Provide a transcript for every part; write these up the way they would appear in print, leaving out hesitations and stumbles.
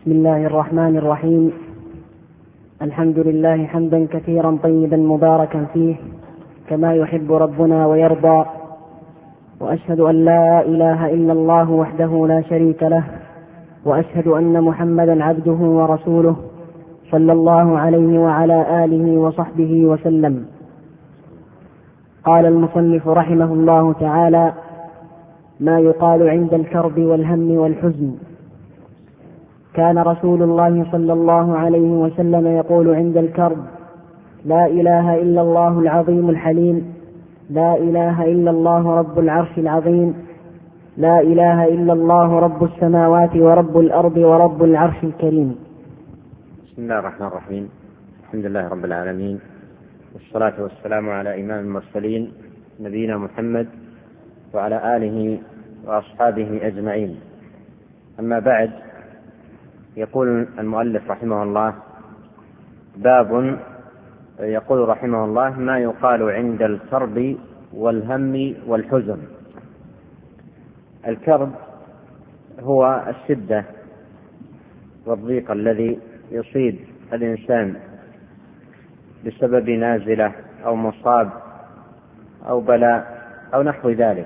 بسم الله الرحمن الرحيم. الحمد لله حمدا كثيرا طيبا مباركا فيه كما يحب ربنا ويرضى، وأشهد أن لا إله إلا الله وحده لا شريك له، وأشهد أن محمدا عبده ورسوله صلى الله عليه وعلى آله وصحبه وسلم. قال المصنف رحمه الله تعالى: ما يقال عند الكرب والهم والحزن. كان رسول الله صلى الله عليه وسلم يقول عند الكرب: لا إله إلا الله العظيم الحليم، لا إله إلا الله رب العرش العظيم، لا إله إلا الله رب السماوات ورب الأرض ورب العرش الكريم. بسم الله الرحمن الرحيم. الحمد لله رب العالمين، والصلاة والسلام على إمام المرسلين نبينا محمد وعلى آله وأصحابه أجمعين. أما بعد، يقول المؤلف رحمه الله: باب يقول رحمه الله: ما يقال عند الكرب والهم والحزن. الكرب هو الشدة والضيق الذي يصيب الإنسان بسبب نازلة أو مصاب أو بلاء أو نحو ذلك.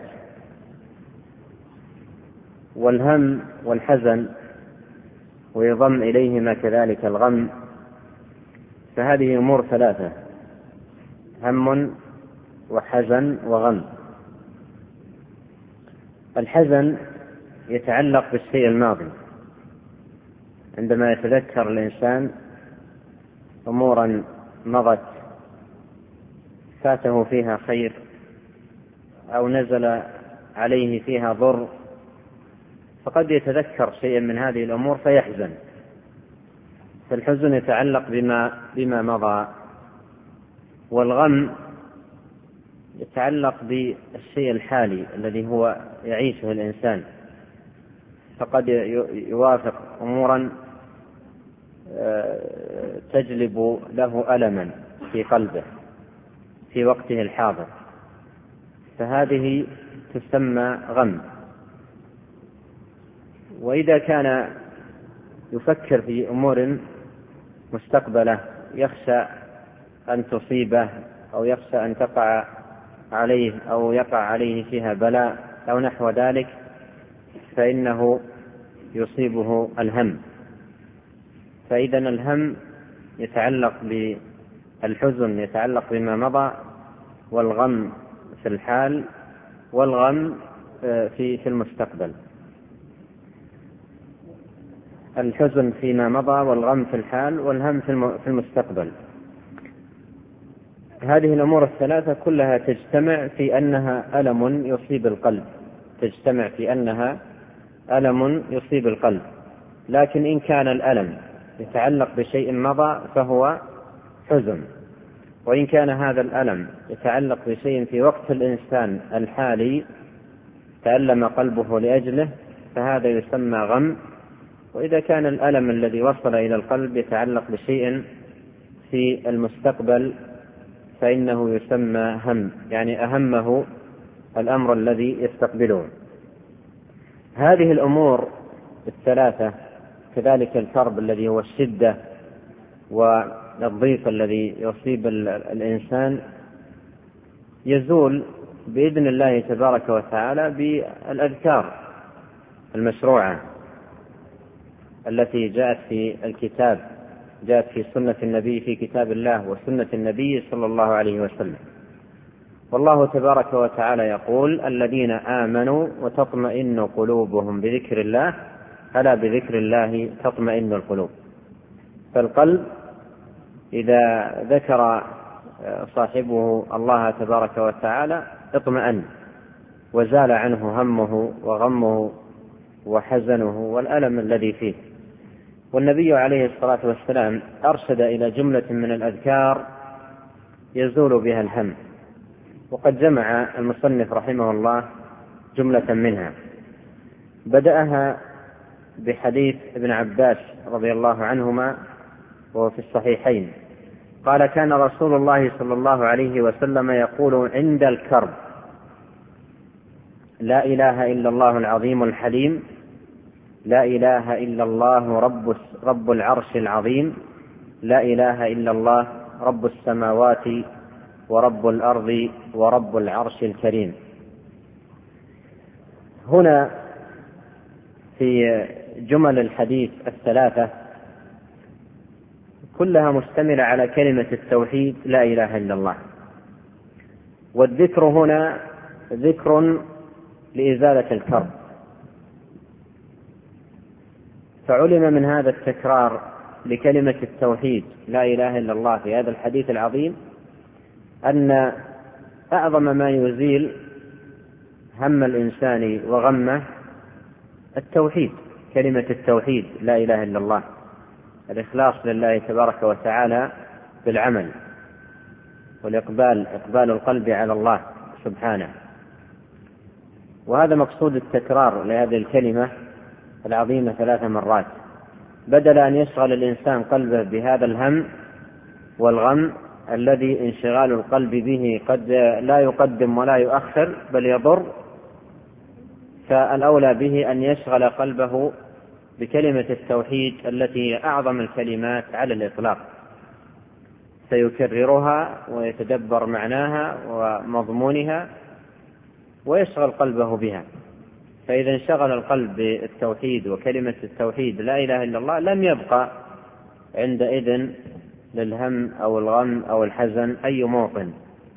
والهم والحزن ويضم إليهما كذلك الغم، فهذه أمور ثلاثة: هم وحزن وغم. الحزن يتعلق بالشيء الماضي، عندما يتذكر الإنسان أمورا مضت فاته فيها خير أو نزل عليه فيها ضر، فقد يتذكر شيئا من هذه الأمور فيحزن. فالحزن يتعلق بما مضى، والغم يتعلق بالشيء الحالي الذي هو يعيشه الإنسان، فقد يوافق أمورا تجلب له ألما في قلبه في وقته الحاضر، فهذه تسمى غم. وإذا كان يفكر في أمور مستقبلة يخشى أن تصيبه أو يخشى أن تقع عليه أو يقع عليه فيها بلاء أو نحو ذلك، فإنه يصيبه الهم. فإذا الهم يتعلق بالحزن يتعلق بما مضى، والغم في الحال، والغم في المستقبل. الحزن فيما مضى، والغم في الحال، والهم في المستقبل. هذه الأمور الثلاثة كلها تجتمع في أنها ألم يصيب القلب، تجتمع في أنها ألم يصيب القلب. لكن إن كان الألم يتعلق بشيء مضى فهو حزن، وإن كان هذا الألم يتعلق بشيء في وقت الإنسان الحالي تألم قلبه لأجله فهذا يسمى غم. وإذا كان الألم الذي وصل إلى القلب يتعلق بشيء في المستقبل فإنه يسمى هم، يعني أهمه الأمر الذي يستقبله. هذه الأمور الثلاثة، كذلك الكرب الذي هو الشدة والضيق الذي يصيب الإنسان، يزول بإذن الله تبارك وتعالى بالأذكار المشروعة التي جاءت في الكتاب، جاءت في سنة النبي، في كتاب الله وسنة النبي صلى الله عليه وسلم. والله تبارك وتعالى يقول: الذين آمنوا وتطمئن قلوبهم بذكر الله، ألا بذكر الله تطمئن القلوب. فالقلب إذا ذكر صاحبه الله تبارك وتعالى اطمئن، وزال عنه همه وغمه وحزنه والألم الذي فيه. والنبي عليه الصلاة والسلام أرشد إلى جملة من الأذكار يزول بها الهم، وقد جمع المصنف رحمه الله جملة منها. بدأها بحديث ابن عباس رضي الله عنهما وهو في الصحيحين، قال: كان رسول الله صلى الله عليه وسلم يقول عند الكرب: لا إله إلا الله العظيم الحليم، لا إله إلا الله رب العرش العظيم، لا إله إلا الله رب السماوات ورب الأرض ورب العرش الكريم. هنا في جمل الحديث الثلاثة كلها مشتملة على كلمة التوحيد لا إله إلا الله، والذكر هنا ذكر لإزالة الكرب، فعلم من هذا التكرار لكلمة التوحيد لا إله إلا الله في هذا الحديث العظيم أن أعظم ما يزيل هم الإنسان وغمه التوحيد، كلمة التوحيد لا إله إلا الله، الإخلاص لله تبارك وتعالى بالعمل، إقبال القلب على الله سبحانه. وهذا مقصود التكرار لهذه الكلمة العظيمة 3 مرات، بدل أن يشغل الإنسان قلبه بهذا الهم والغم الذي انشغال القلب به قد لا يقدم ولا يؤخر بل يضر، فالأولى به أن يشغل قلبه بكلمة التوحيد التي هي أعظم الكلمات على الإطلاق، سيكررها ويتدبر معناها ومضمونها ويشغل قلبه بها. فإذا انشغل القلب بالتوحيد وكلمة التوحيد لا إله إلا الله لم يبقى عندئذ للهم أو الغم أو الحزن أي موطن.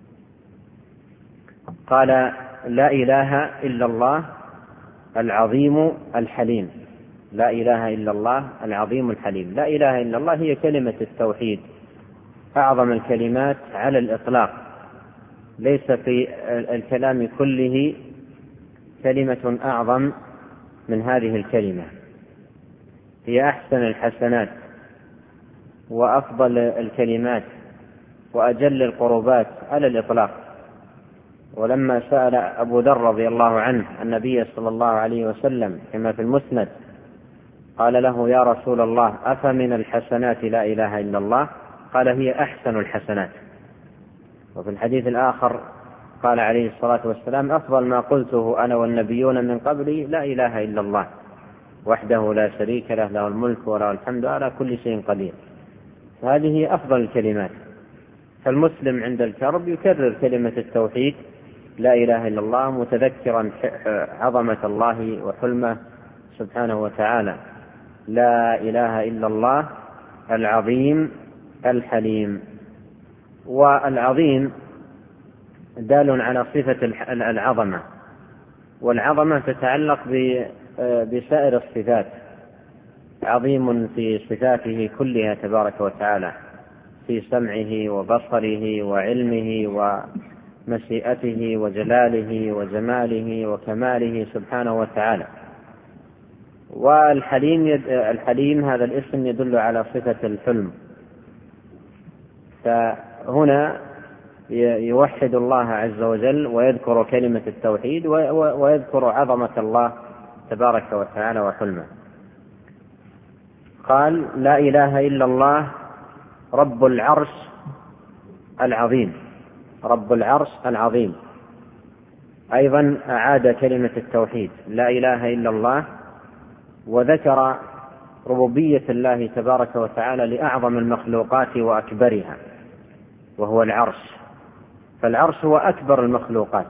قال لا إله إلا الله العظيم الحليم، لا إله إلا الله العظيم الحليم. لا إله إلا الله هي كلمة التوحيد أعظم الكلمات على الإطلاق، ليس في الكلام كله كلمة أعظم من هذه الكلمة، هي أحسن الحسنات وأفضل الكلمات وأجل القربات على الإطلاق. ولما سأل أبو ذر رضي الله عنه النبي صلى الله عليه وسلم كما في المسند قال له يا رسول الله أفمن الحسنات لا إله إلا الله؟ قال هي أحسن الحسنات. وفي الحديث الآخر قال عليه الصلاة والسلام أفضل ما قلته أنا والنبيون من قبلي لا إله إلا الله وحده لا شريك له، له الملك وله الحمد على كل شيء قدير. هذه هي أفضل الكلمات. فالمسلم عند الكرب يكرر كلمة التوحيد لا إله إلا الله متذكرا عظمة الله وحلمه سبحانه وتعالى. لا إله إلا الله العظيم الحليم. والعظيم دال على صفة العظمة، والعظمة تتعلق بسائر الصفات، عظيم في صفاته كلها تبارك وتعالى، في سمعه وبصره وعلمه ومشيئته وجلاله وجماله وكماله سبحانه وتعالى. والحليم هذا الاسم يدل على صفة الحلم، فهنا يوحد الله عز وجل ويذكر كلمة التوحيد ويذكر عظمة الله تبارك وتعالى وحلمه. قال لا إله إلا الله رب العرش العظيم، رب العرش العظيم. أيضا أعاد كلمة التوحيد لا إله إلا الله، وذكر ربوبية الله تبارك وتعالى لأعظم المخلوقات وأكبرها وهو العرش، فالعرش هو أكبر المخلوقات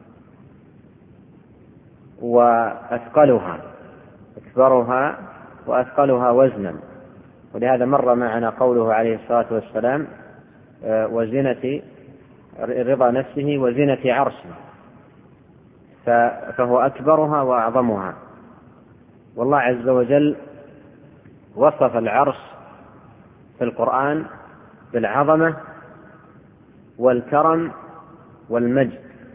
وأثقلها، أكبرها وأثقلها وزنا. ولهذا مر معنا قوله عليه الصلاة والسلام وزنة رضا نفسه وزنة عرشه، فهو أكبرها وأعظمها. والله عز وجل وصف العرش في القرآن بالعظمة والكرم والمجد.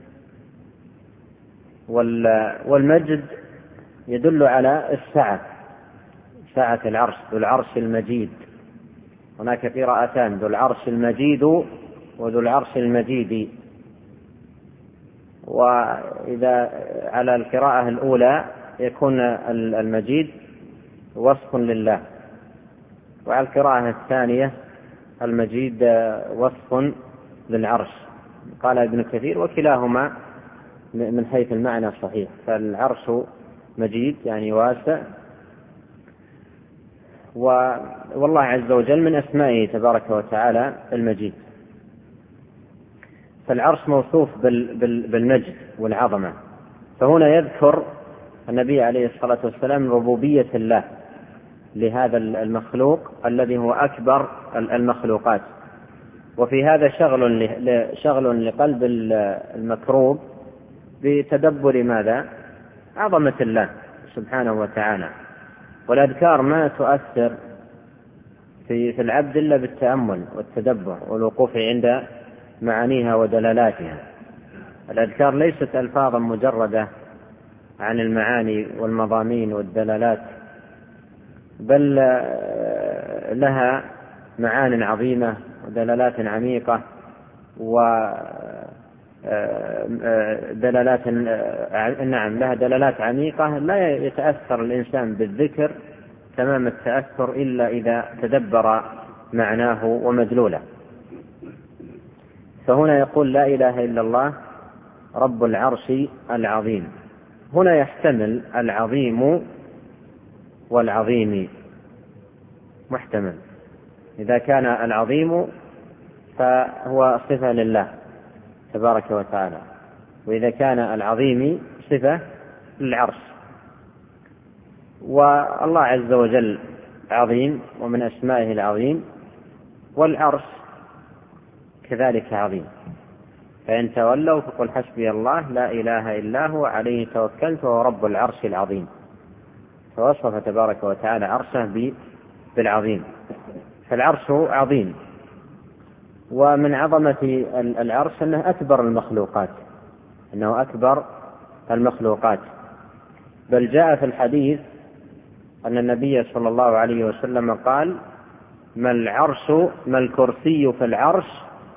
والمجد يدل على السعة، سعة العرش، ذو العرش المجيد. هناك قراءتان ذو العرش المجيد وذو العرش المجيد. وإذا على القراءة الأولى يكون المجيد وصف لله، وعلى القراءة الثانية المجيد وصف للعرش. قال ابن كثير وكلاهما من حيث المعنى صحيح، فالعرش مجيد يعني واسع، والله عز وجل من أسمائه تبارك وتعالى المجيد. فالعرش موصوف بالمجد والعظمة. فهنا يذكر النبي عليه الصلاة والسلام ربوبية الله لهذا المخلوق الذي هو أكبر المخلوقات. وفي هذا شغل لقلب المكروب بتدبر ماذا؟ عظمة الله سبحانه وتعالى. والأذكار ما تؤثر في العبد إلا بالتأمل والتدبر والوقوف عند معانيها ودلالاتها. الأذكار ليست ألفاظا مجردة عن المعاني والمضامين والدلالات، بل لها معان عظيمة ودلالات عميقة ودلالات لها دلالات عميقة لا يتأثر الإنسان بالذكر تمام التأثر إلا إذا تدبر معناه ومدلوله. فهنا يقول لا إله إلا الله رب العرش العظيم. هنا يحتمل العظيم والعظيم، محتمل. إذا كان العظيم فهو صفة لله تبارك وتعالى، وإذا كان العظيم صفة للعرش. والله عز وجل عظيم ومن أسمائه العظيم، والعرش كذلك عظيم. فإن تولوا فقل حسبي الله لا إله إلا هو عليه توكلت وهو رب العرش العظيم. فوصف تبارك وتعالى عرشه بالعظيم. فالعرش عظيم، ومن عظمة العرش أنه أكبر المخلوقات. بل جاء في الحديث أن النبي صلى الله عليه وسلم قال ما الكرسي في العرش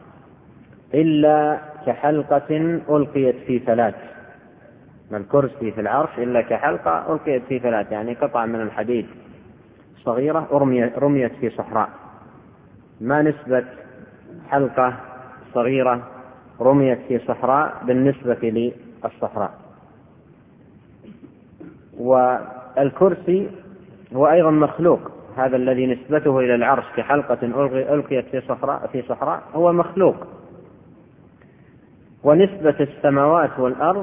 إلا كحلقة ألقيت في فلاة. ما الكرسي في العرش إلا كحلقة ألقيت في فلاة، يعني قطعة من الحديد صغيرة رميت في صحراء. ما نسبة حلقة صغيرة رميت في صحراء بالنسبة للصحراء؟ والكرسي هو أيضا مخلوق، هذا الذي نسبته إلى العرش كحلقة ألقيت في صحراء هو مخلوق. ونسبة السماوات والأرض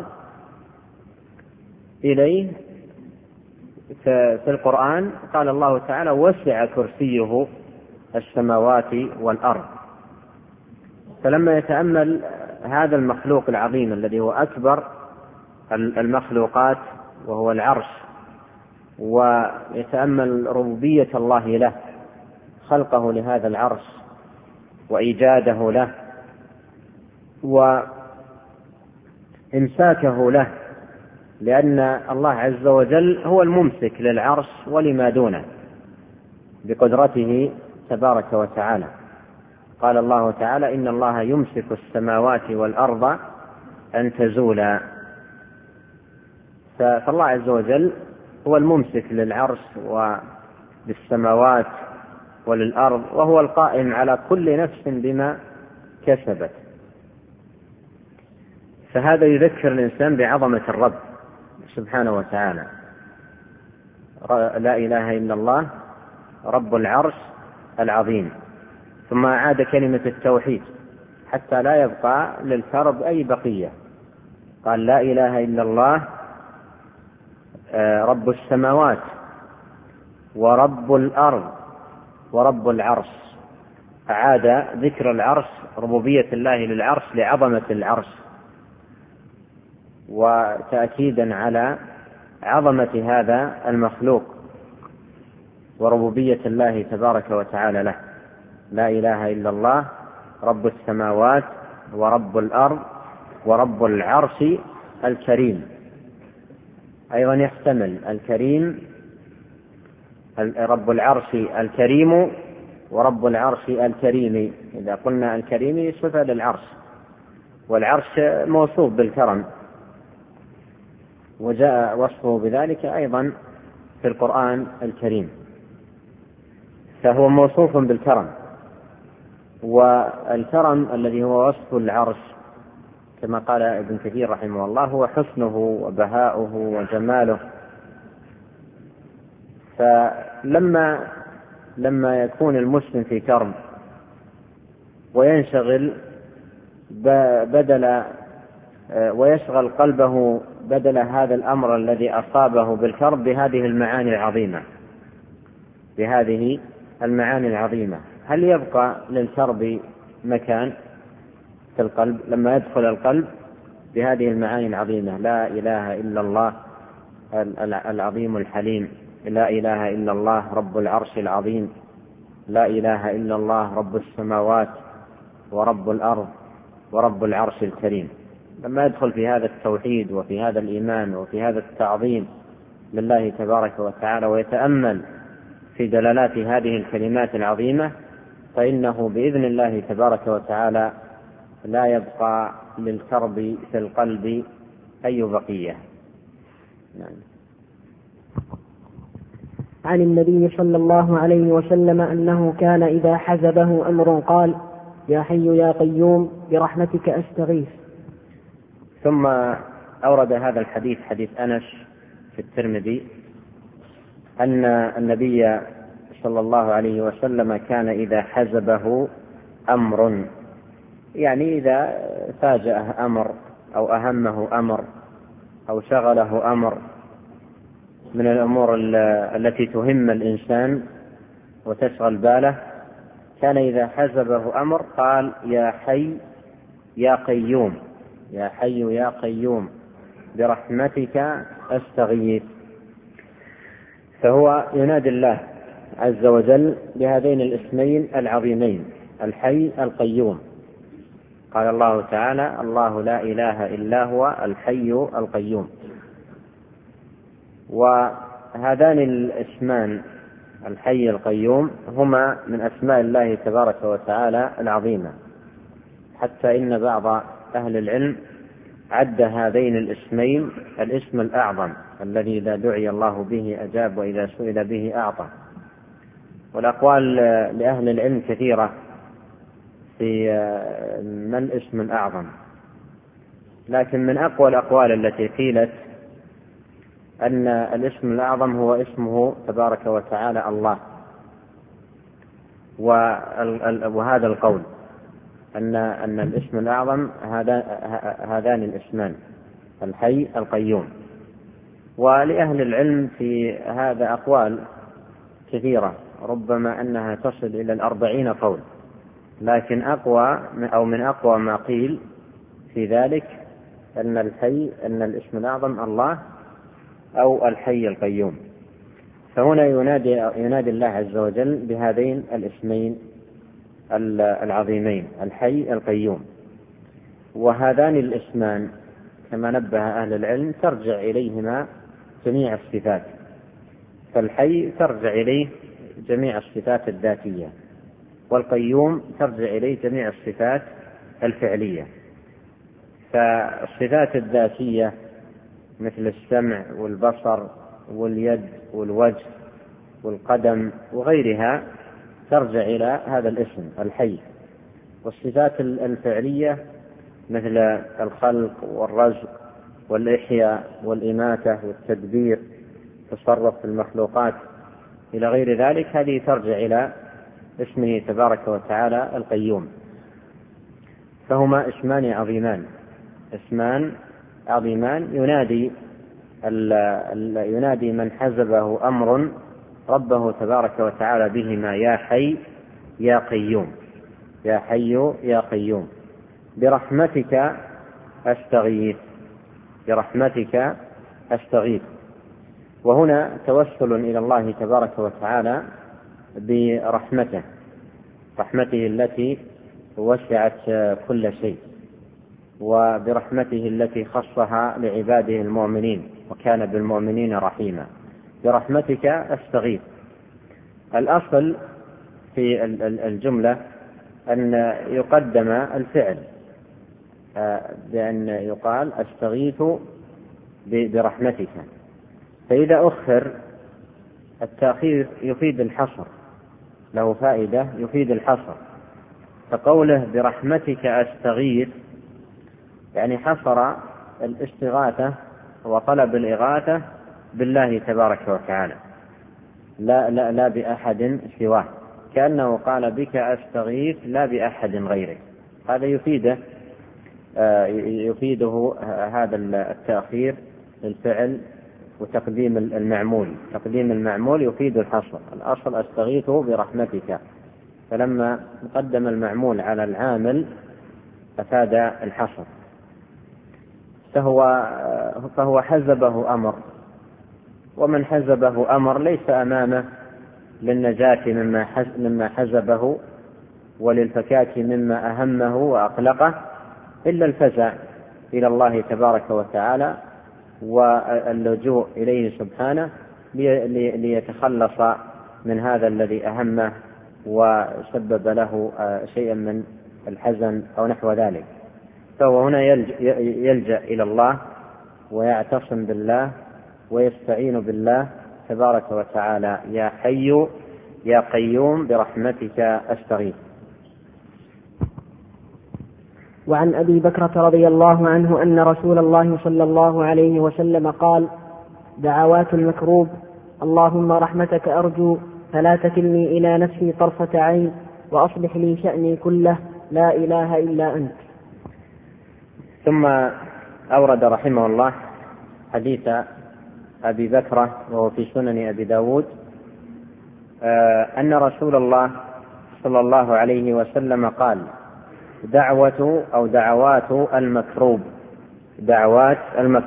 إليه في القرآن قال الله تعالى وسع كرسيه السماوات والأرض. فلما يتأمل هذا المخلوق العظيم الذي هو أكبر المخلوقات وهو العرش، ويتأمل ربوبية الله له، خلقه لهذا العرش وإيجاده له وإمساكه له، لأن الله عز وجل هو الممسك للعرش ولما دونه بقدرته تبارك وتعالى. قال الله تعالى إن الله يمسك السماوات والأرض أن تزولا. فالله عز وجل هو الممسك للعرش وللسماوات وللأرض، وهو القائم على كل نفس بما كسبت. فهذا يذكر الإنسان بعظمة الرب سبحانه وتعالى. لا إله إلا الله رب العرش العظيم. ثم أعاد كلمة التوحيد حتى لا يبقى للفرد أي بقية. قال لا إله إلا الله رب السماوات ورب الأرض ورب العرش. أعاد ذكر العرش، ربوبية الله للعرش لعظمة العرش، وتأكيدا على عظمة هذا المخلوق وربوبية الله تبارك وتعالى له. لا إله إلا الله رب السماوات ورب الأرض ورب العرش الكريم. أيضا يحتمل الكريم رب العرش الكريم ورب العرش الكريم. إذا قلنا الكريم صفة للعرش، والعرش موصوف بالكرم، وجاء وصفه بذلك أيضا في القرآن الكريم، فهو موصوف بالكرم. والكرم الذي هو وصف العرش كما قال ابن كثير رحمه الله هو حسنه وبهاؤه وجماله. فلما لما يكون المسلم في كرب وينشغل ويشغل قلبه بدل هذا الأمر الذي أصابه بالكرب بهذه المعاني العظيمة، هل يبقى للكرب مكان في القلب لما يدخل القلب بهذه المعاني العظيمة؟ لا إله إلا الله العظيم الحليم، لا إله إلا الله رب العرش العظيم، لا إله إلا الله رب السماوات ورب الأرض ورب العرش الكريم. لما يدخل في هذا التوحيد وفي هذا الإيمان وفي هذا التعظيم لله تبارك وتعالى ويتأمل في دلالات هذه الكلمات العظيمة، فإنه بإذن الله تبارك وتعالى لا يبقى للكرب في القلب أي بقية. عن النبي صلى الله عليه وسلم أنه كان إذا حزبه أمر قال: يا حي يا قيوم برحمتك أستغيث. ثم أورد هذا الحديث، حديث أنس في الترمذي، أن النبي صلى الله عليه وسلم كان إذا حزبه أمر، يعني إذا فاجأه أمر أو أهمه أمر أو شغله أمر من الأمور التي تهم الإنسان وتشغل باله، كان إذا حزبه أمر قال: يا حي يا قيوم، يا حي يا قيوم برحمتك أستغيث. فهو ينادي الله عز وجل بهذين الاسمين العظيمين، الحي القيوم. قال الله تعالى: الله لا إله إلا هو الحي القيوم. وهذان الاسمان الحي القيوم هما من أسماء الله تبارك وتعالى العظيمة، حتى إن بعض أهل العلم عد هذين الاسمين الاسم الأعظم الذي إذا دعي الله به أجاب وإذا سئل به أعطى. والأقوال لأهل العلم كثيرة في ما الاسم الأعظم، لكن من أقوى الأقوال التي قيلت أن الاسم الأعظم هو اسمه تبارك وتعالى الله. وهذا القول أن الاسم الأعظم هذان الاسمان الحي القيوم. ولأهل العلم في هذا أقوال كثيرة، ربما أنها تصل إلى 40 قول، لكن من أقوى ما قيل في ذلك أن الاسم الأعظم الله أو الحي القيوم. فهنا ينادي الله عز وجل بهذين الاسمين العظيمين الحي القيوم. وهذان الاسمان كما نبه أهل العلم ترجع إليهما جميع الصفات، فالحي ترجع إليه جميع الصفات الذاتية، والقيوم ترجع إليه جميع الصفات الفعلية. فالصفات الذاتية مثل السمع والبصر واليد والوجه والقدم وغيرها ترجع إلى هذا الاسم الحي. والصفات الفعلية مثل الخلق والرزق والإحياء والإماتة والتدبير والتصرف في المخلوقات إلى غير ذلك، هذه ترجع إلى اسمه تبارك وتعالى القيوم. فهما اسمان عظيمان ينادي من حزبه أمر ربه تبارك وتعالى بهما: يا حي يا قيوم، يا حي يا قيوم برحمتك أستغيث، برحمتك أستغيث. وهنا توسل إلى الله تبارك وتعالى برحمته، رحمته التي وسعت كل شيء، وبرحمته التي خصها لعباده المؤمنين وكان بالمؤمنين رحيما. برحمتك أستغيث. الأصل في الجملة أن يقدم الفعل، بأن يقال أستغيث برحمتك، فإذا أخر التأخير يفيد الحصر، له فائدة يفيد الحصر. فقوله برحمتك أستغيث يعني حصر الاستغاثة وطلب الإغاثة بالله تبارك وتعالى. لا بأحد سواه، كأنه قال بك أستغيث لا بأحد غيرك. هذا يفيده هذا التأخير للفعل وتقديم المعمول. تقديم المعمول يفيد الحصر. الأصل أستغيث برحمتك، فلما قدم المعمول على العامل أفاد الحصر. فهو حزبه أمر، ومن حزبه أمر ليس أمامه للنجاة مما حزبه وللفكاك مما أهمه وأقلقه إلا الفزع إلى الله تبارك وتعالى واللجوء إليه سبحانه ليتخلص من هذا الذي أهمه وسبب له شيئا من الحزن أو نحو ذلك. فهو هنا يلجأ إلى الله ويعتصم بالله ويستعين بالله تبارك وتعالى. يا حي يا قيوم برحمتك أستغيث. وعن أبي بكرة رضي الله عنه أن رسول الله صلى الله عليه وسلم قال: دعوات المكروب: اللهم رحمتك أرجو فلا تكلني إلى نفسي طرفة عين وأصلح لي شأني كله لا إله إلا أنت. ثم أورد رحمه الله حديث أبي بكرة وهو في سنن أبي داود أن رسول الله صلى الله عليه وسلم قال: دعوات المكروب. دعوات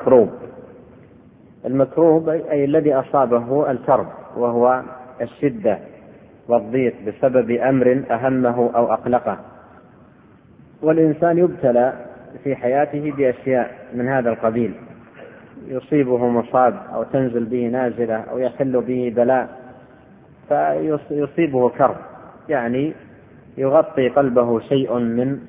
المكروب أي الذي أصابه الكرب، وهو الشدة والضيق بسبب أمر أهمه أو أقلقه. والإنسان يبتلى في حياته بأشياء من هذا القبيل، يصيبه مصاب أو تنزل به نازلة أو يحل به بلاء فيصيبه كرب، يعني يغطي قلبه شيء من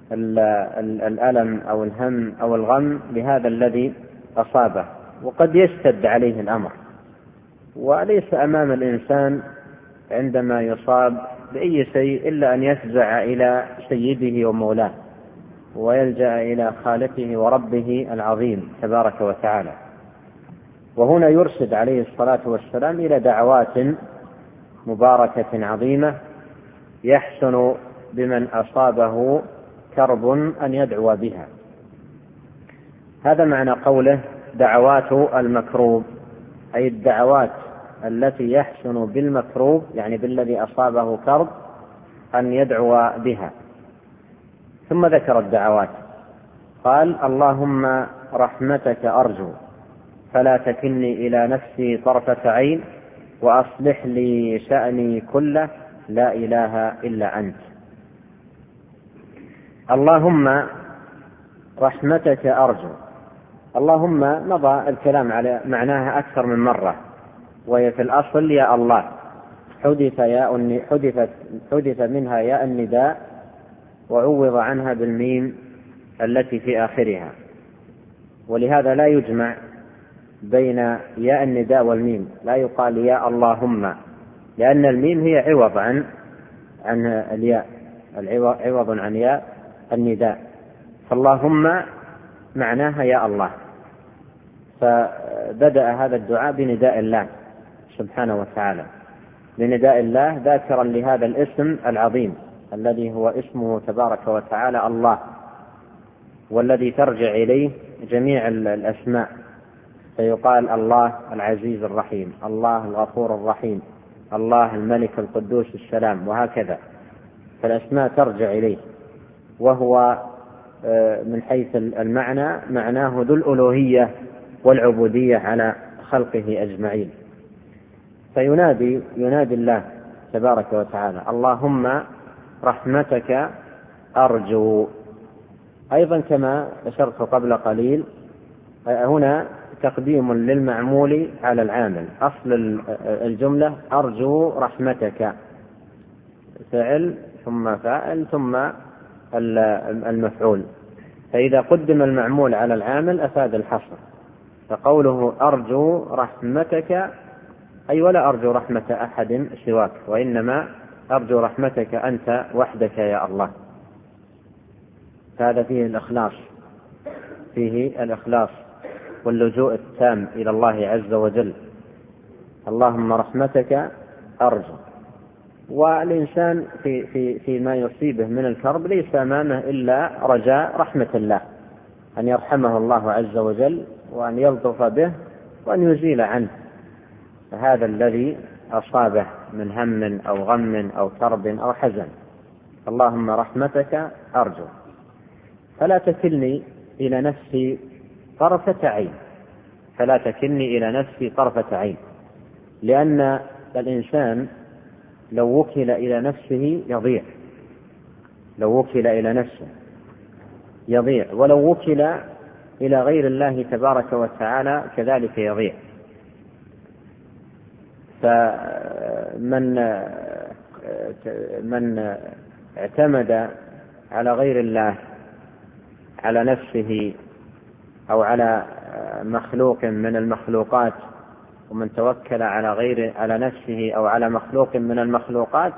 الألم أو الهم أو الغم بهذا الذي أصابه، وقد يشتد عليه الأمر. وليس أمام الإنسان عندما يصاب بأي شيء إلا أن يفزع إلى سيده ومولاه ويلجأ إلى خالقه وربه العظيم تبارك وتعالى. وهنا يرشد عليه الصلاة والسلام إلى دعوات مباركة عظيمة يحسن بمن أصابه كرب أن يدعو بها. هذا معنى قوله دعوات المكروب، أي الدعوات التي يحسن بالمكروب، يعني بالذي أصابه كرب، أن يدعو بها. ثم ذكر الدعوات قال: اللهم رحمتك أرجو فلا تكلني إلى نفسي طرفة عين وأصلح لي شأني كله لا إله إلا أنت. اللهم رحمتك أرجو. اللهم مضى الكلام على معناها أكثر من مرة، وهي في الأصل يا الله، حدث منها ياء النداء وعوض عنها بالميم التي في آخرها، ولهذا لا يجمع بين ياء النداء والميم، لا يقال يا اللهم، لأن الميم هي عوض عن الياء، عوض عن ياء النداء. فاللهم معناها يا الله، فبدأ هذا الدعاء بنداء الله سبحانه وتعالى، بنداء الله ذاكرا لهذا الاسم العظيم الذي هو اسمه تبارك وتعالى الله، والذي ترجع إليه جميع الأسماء، فيقال الله العزيز الرحيم، الله الغفور الرحيم، الله الملك القدوس السلام، وهكذا. فالأسماء ترجع إليه، وهو من حيث المعنى معناه ذو الألوهية والعبودية على خلقه أجمعين. فينادي الله تبارك وتعالى: اللهم رحمتك أرجو. أيضا كما أشرت قبل قليل، هنا تقديم للمعمول على العامل. أصل الجملة أرجو رحمتك، فعل ثم فاعل ثم المفعول، فإذا قدم المعمول على العامل أفاد الحصر. فقوله أرجو رحمتك أي ولا أرجو رحمة أحد سواك، وإنما أرجو رحمتك أنت وحدك يا الله. هذا فيه الإخلاص واللجوء التام إلى الله عز وجل، اللهم رحمتك أرجو. والإنسان في ما يصيبه من الكرب ليس أمامه إلا رجاء رحمة الله، أن يرحمه الله عز وجل وأن يلطف به وأن يزيل عنه هذا الذي أصابه من هم أو غم أو كرب أو حزن. اللهم رحمتك أرجو. فلا تكلني إلى نفسي طرفة عين، فلا تكلني إلى نفسي طرفة عين، لأن الإنسان لو وكل إلى نفسه يضيع، لو وكل إلى نفسه يضيع، ولو وكل إلى غير الله تبارك وتعالى كذلك يضيع. فمن اعتمد على غير الله، على نفسه أو على مخلوق من المخلوقات، ومن توكل على نفسه أو على مخلوق من المخلوقات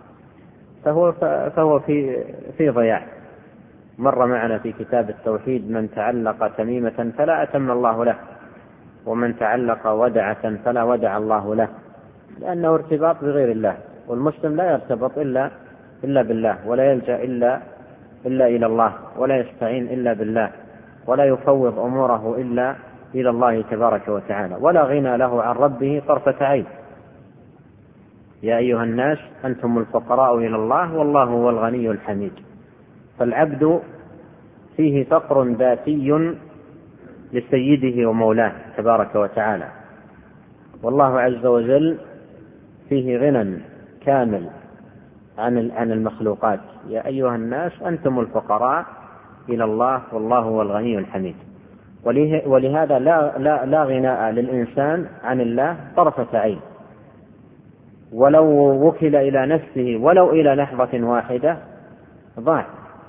فهو في ضياع. مر معنا في كتاب التوحيد: من تعلق تميمة فلا أتم الله له، ومن تعلق ودعة فلا ودع الله له، لأنه ارتباط بغير الله. والمسلم لا يرتبط إلا بالله، ولا يلجأ إلا إلى الله، ولا يستعين إلا بالله، ولا يفوض أموره إلا إلى الله تبارك وتعالى، ولا غنى له عن ربه طرفة عين. يا أيها الناس أنتم الفقراء إلى الله والله هو الغني الحميد. فالعبد فيه فقر ذاتي لسيده ومولاه تبارك وتعالى، والله عز وجل فيه غنى كامل عن المخلوقات. يا أيها الناس أنتم الفقراء إلى الله والله هو الغني الحميد. ولهذا لا غناء للإنسان عن الله طرفة عين، ولو وكل إلى نفسه ولو إلى لحظة واحدة ضاع.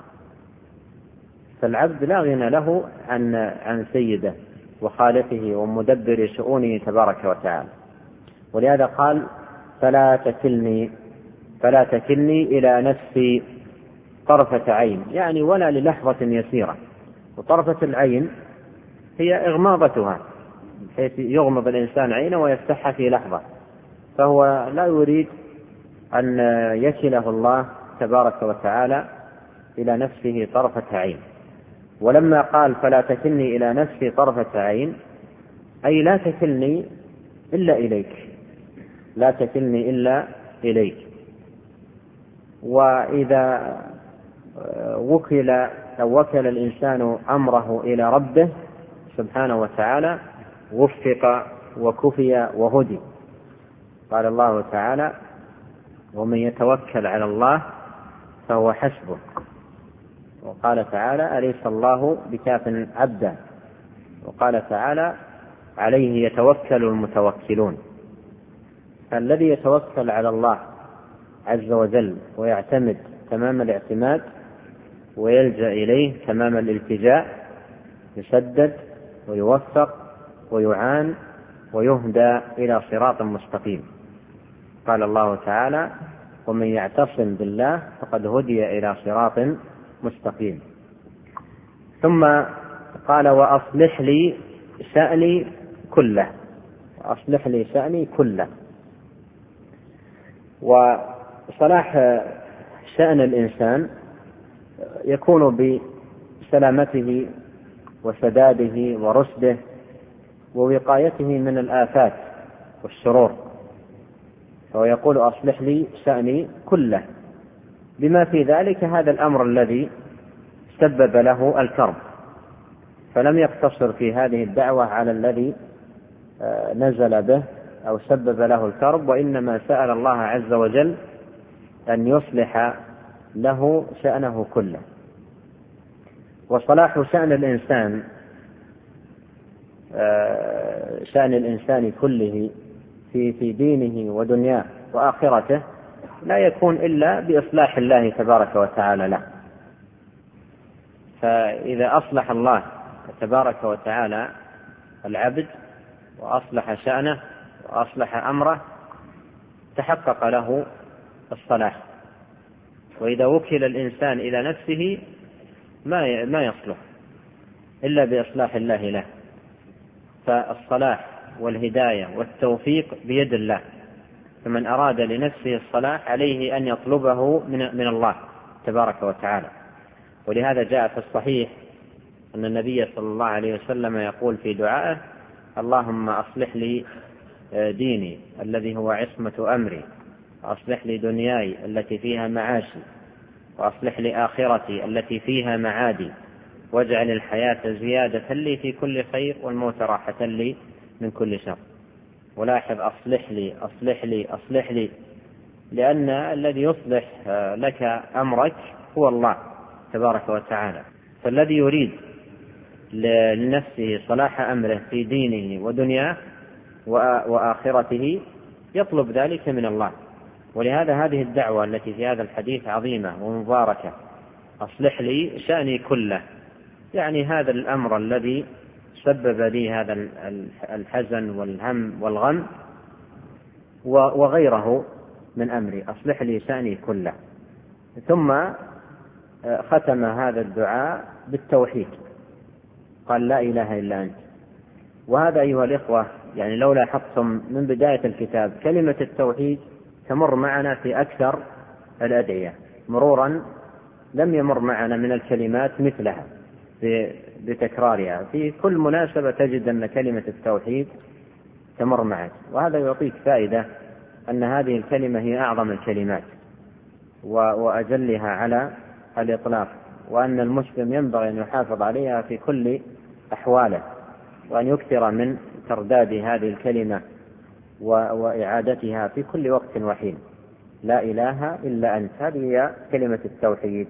فالعبد لا غنى له عن سيده وخالقه ومدبر شؤونه تبارك وتعالى. ولهذا قال: فلا تكلني إلى نفسي طرفة عين، يعني ولا للحظة يسيرة. وطرفة العين هي إغماضتها، حيث يغمض الإنسان عينه ويفتحها في لحظة، فهو لا يريد أن يكله الله تبارك وتعالى إلى نفسه طرفة عين. ولما قال: فلا تكلني إلى نفسي طرفة عين، أي لا تكلني إلا إليك، لا تكلني إلا إليك. وإذا وكل الإنسان أمره إلى ربه سبحانه وتعالى وفق وكفي وهدي. قال الله تعالى: ومن يتوكل على الله فهو حسبه. وقال تعالى: أليس الله بكاف عبدا. وقال تعالى: عليه يتوكل المتوكلون. فالذي يتوكل على الله عز وجل ويعتمد تمام الاعتماد ويلجأ إليه تمام الالتجاء يسدد ويوفق ويعان ويهدى إلى صراط مستقيم. قال الله تعالى: ومن يعتصم بالله فقد هدي إلى صراط مستقيم. ثم قال: وأصلح لي شأني كله، وأصلح لي شأني كله. وصلاح شأن الإنسان يكون بسلامته وسداده ورشده ووقايته من الآفات والشرور. فهو يقول: أصلح لي شأني كله، بما في ذلك هذا الأمر الذي سبب له الكرب. فلم يقتصر في هذه الدعوة على الذي نزل به أو سبب له الكرب، وإنما سأل الله عز وجل أن يصلح له شأنه كله. وصلاح شأن الإنسان كله في دينه ودنياه وآخرته لا يكون إلا بإصلاح الله تبارك وتعالى له. فإذا أصلح الله تبارك وتعالى العبد وأصلح شأنه وأصلح أمره تحقق له الصلاح. وإذا وكل الإنسان إلى نفسه ما يصلح إلا بإصلاح الله له. فالصلاح والهداية والتوفيق بيد الله، فمن أراد لنفسه الصلاح عليه أن يطلبه من الله تبارك وتعالى. ولهذا جاء في الصحيح أن النبي صلى الله عليه وسلم يقول في دعائه: اللهم أصلح لي ديني الذي هو عصمة أمري، وأصلح لي دنياي التي فيها معاشي، وأصلح لي آخرتي التي فيها معادي، واجعل الحياة زيادة لي في كل خير والموت راحة لي من كل شر. ولاحظ أصلح لي أصلح لي أصلح لي، لأن الذي يصلح لك أمرك هو الله تبارك وتعالى. فالذي يريد لنفسه صلاح أمره في دينه ودنياه وآخرته يطلب ذلك من الله. ولهذا هذه الدعوة التي في هذا الحديث عظيمة ومباركة: أصلح لي شأني كله، يعني هذا الأمر الذي سبب لي هذا الحزن والهم والغم وغيره من أمري، أصلح لي شأني كله. ثم ختم هذا الدعاء بالتوحيد، قال: لا إله إلا أنت. وهذا أيها الإخوة يعني لو لاحظتم من بداية الكتاب كلمة التوحيد تمر معنا في أكثر الأدعية مرورا، لم يمر معنا من الكلمات مثلها بتكرارها. في كل مناسبة تجد أن كلمة التوحيد تمر معك، وهذا يعطيك فائدة أن هذه الكلمة هي أعظم الكلمات وأجلها على الإطلاق، وأن المسلم ينبغي أن يحافظ عليها في كل أحواله، وأن يكثر من ترداد هذه الكلمة وإعادتها في كل وقت وحين. لا إله إلا أنت، هذه هي كلمة التوحيد.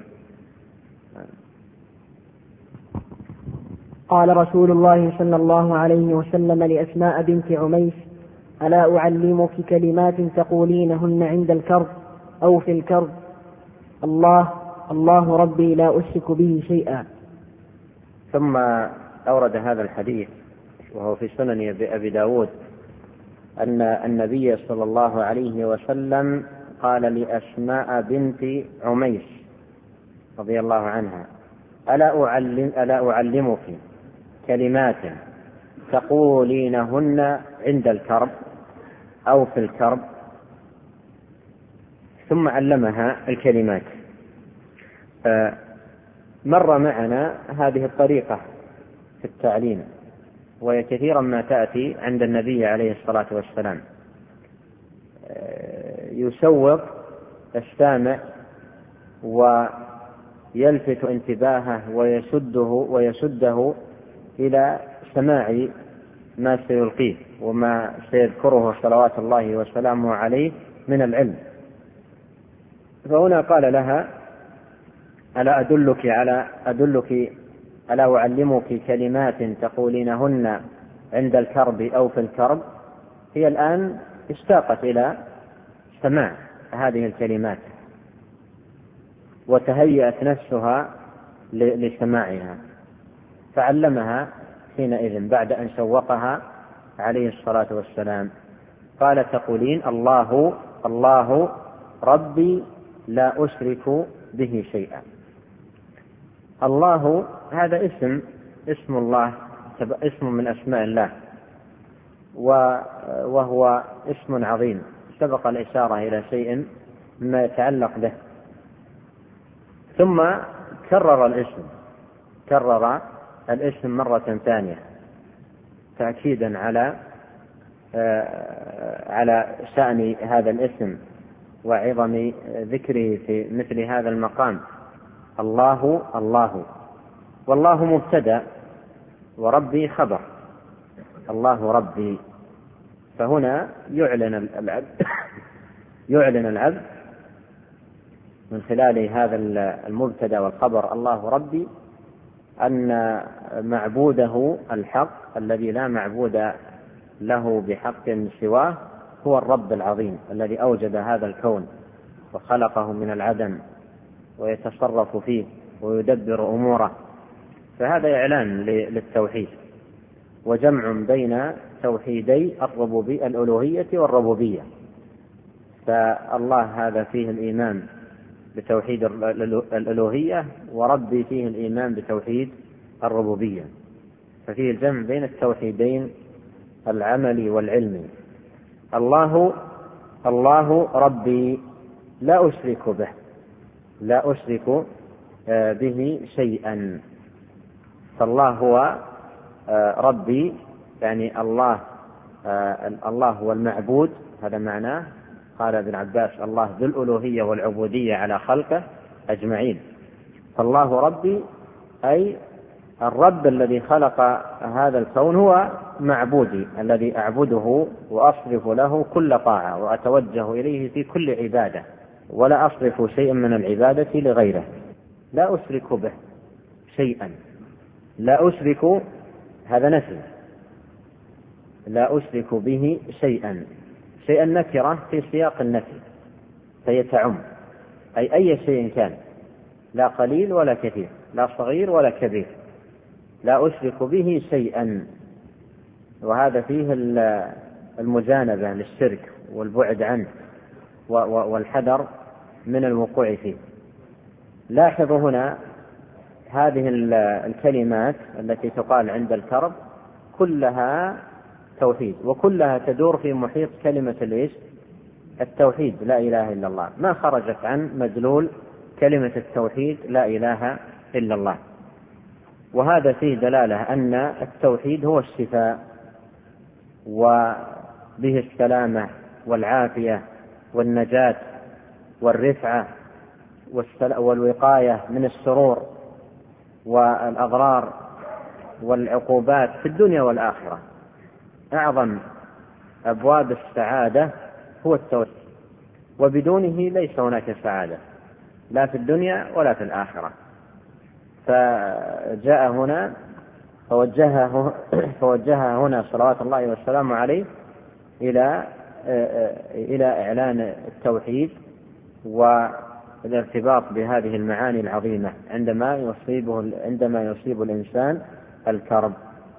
قال رسول الله صلى الله عليه وسلم لأسماء بنت عميس: ألا أعلمك كلمات تقولينهن عند الكرب أو في الكرب؟ الله ربي لا أشرك به شيئا. ثم أورد هذا الحديث وهو في سنن أبي داود أن النبي صلى الله عليه وسلم قال لأسماء بنت عميس رضي الله عنها: ألا أعلمك كلمات تقولينهن عند الكرب أو في الكرب؟ ثم علمها الكلمات. مر معنا هذه الطريقة في التعليم، وهي كثيرا ما تأتي عند النبي عليه الصلاة والسلام. يسوق السامع ويلفت انتباهه ويسده إلى سماع ما سيلقيه وما سيذكره صلوات الله وسلامه عليه من العلم. فهنا قال لها: ألا أعلمك كلمات تقولينهن عند الكرب أو في الكرب؟ هي الآن اشتاقت إلى سماع هذه الكلمات وتهيأت نفسها لسماعها، فعلمها حينئذ بعد أن شوقها عليه الصلاة والسلام. قال: تقولين الله ربي لا أشرك به شيئا. الله هذا اسم الله، اسم من أسماء الله، وهو اسم عظيم سبق الإشارة إلى شيء مما يتعلق به. ثم كرر الاسم مرة ثانية تأكيدا على شأن هذا الاسم وعظم ذكره في مثل هذا المقام. الله والله مبتدأ وربي خبر. الله ربي، فهنا يعلن العبد من خلال هذا المبتدأ والخبر الله ربي أن معبوده الحق الذي لا معبود له بحق سواه هو الرب العظيم الذي أوجد هذا الكون وخلقه من العدم ويتصرف فيه ويدبر أموره. فهذا إعلان للتوحيد وجمع بين توحيدي الألوهية والربوبية. فالله هذا فيه الإيمان بتوحيد الألوهية، وربي فيه الإيمان بتوحيد الربوبية، ففيه الجمع بين التوحيدين العملي والعلمي. الله ربي لا أشرك به شيئا. فالله هو ربي، يعني الله هو المعبود، هذا معناه. قال ابن عباس: الله ذو الألوهية والعبودية على خلقه أجمعين. فالله ربي أي الرب الذي خلق هذا الكون هو معبودي الذي أعبده وأصرف له كل طاعة وأتوجه إليه في كل عبادة، ولا أصرف شيئا من العبادة لغيره. لا أشرك به شيئا. لا أشرك هذا نفي، لا أشرك به شيئا نكرة في سياق النفي فهي تعم، أي شيء كان، لا قليل ولا كثير، لا صغير ولا كبير. لا أشرك به شيئا، وهذا فيه المجانبة للشرك والبعد عنه والحذر من الوقوع فيه. لاحظوا هنا هذه الكلمات التي تقال عند الكرب كلها توحيد، وكلها تدور في محيط كلمة التوحيد، لا إله إلا الله، ما خرجت عن مدلول كلمة التوحيد لا إله إلا الله. وهذا فيه دلالة أن التوحيد هو الشفاء، وبه السلامة والعافية والنجاة والرفعة والوقاية من الشرور والأضرار والعقوبات في الدنيا والآخرة. أعظم أبواب السعادة هو التوحيد، وبدونه ليس هناك سعادة لا في الدنيا ولا في الآخرة. فجاء هنا فوجهها هنا صلوات الله والسلام عليه إلى إعلان التوحيد والارتباط بهذه المعاني العظيمة عندما يصيب الإنسان الكرب.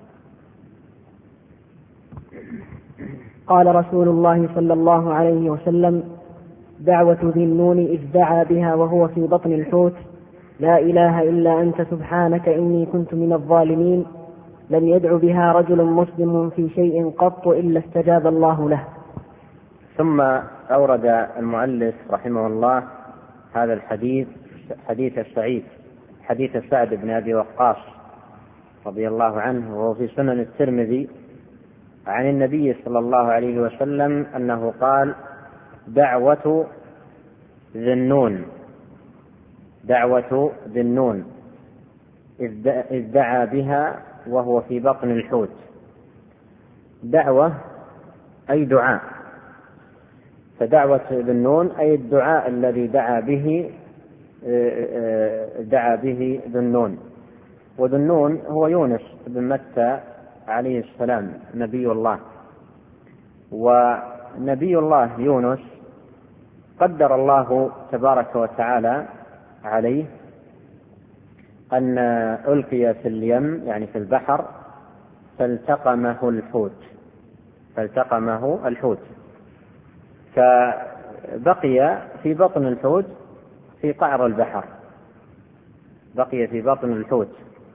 قال رسول الله صلى الله عليه وسلم: دعوة ذي النون إذ دعا بها وهو في بطن الحوت: لا إله إلا أنت سبحانك إني كنت من الظالمين. لم يدع بها رجل مسلم في شيء قط إلا استجاب الله له. ثم أورد المؤلف رحمه الله هذا الحديث، حديث سعد بن أبي وقاص رضي الله عنه، وهو في سنن الترمذي، عن النبي صلى الله عليه وسلم أنه قال: دعوة ذي النون إذ دعا بها وهو في بطن الحوت. دعوة أي دعاء، فدعوة ذي النون أي الدعاء الذي دعا به ذو النون. وذو النون هو يونس بن متى عليه السلام نبي الله. ونبي الله يونس قدر الله تبارك وتعالى عليه أن ألقي في اليم، يعني في البحر، فالتقمه الحوت، فبقي في بطن الحوت في قعر البحر، بقي في بطن الحوت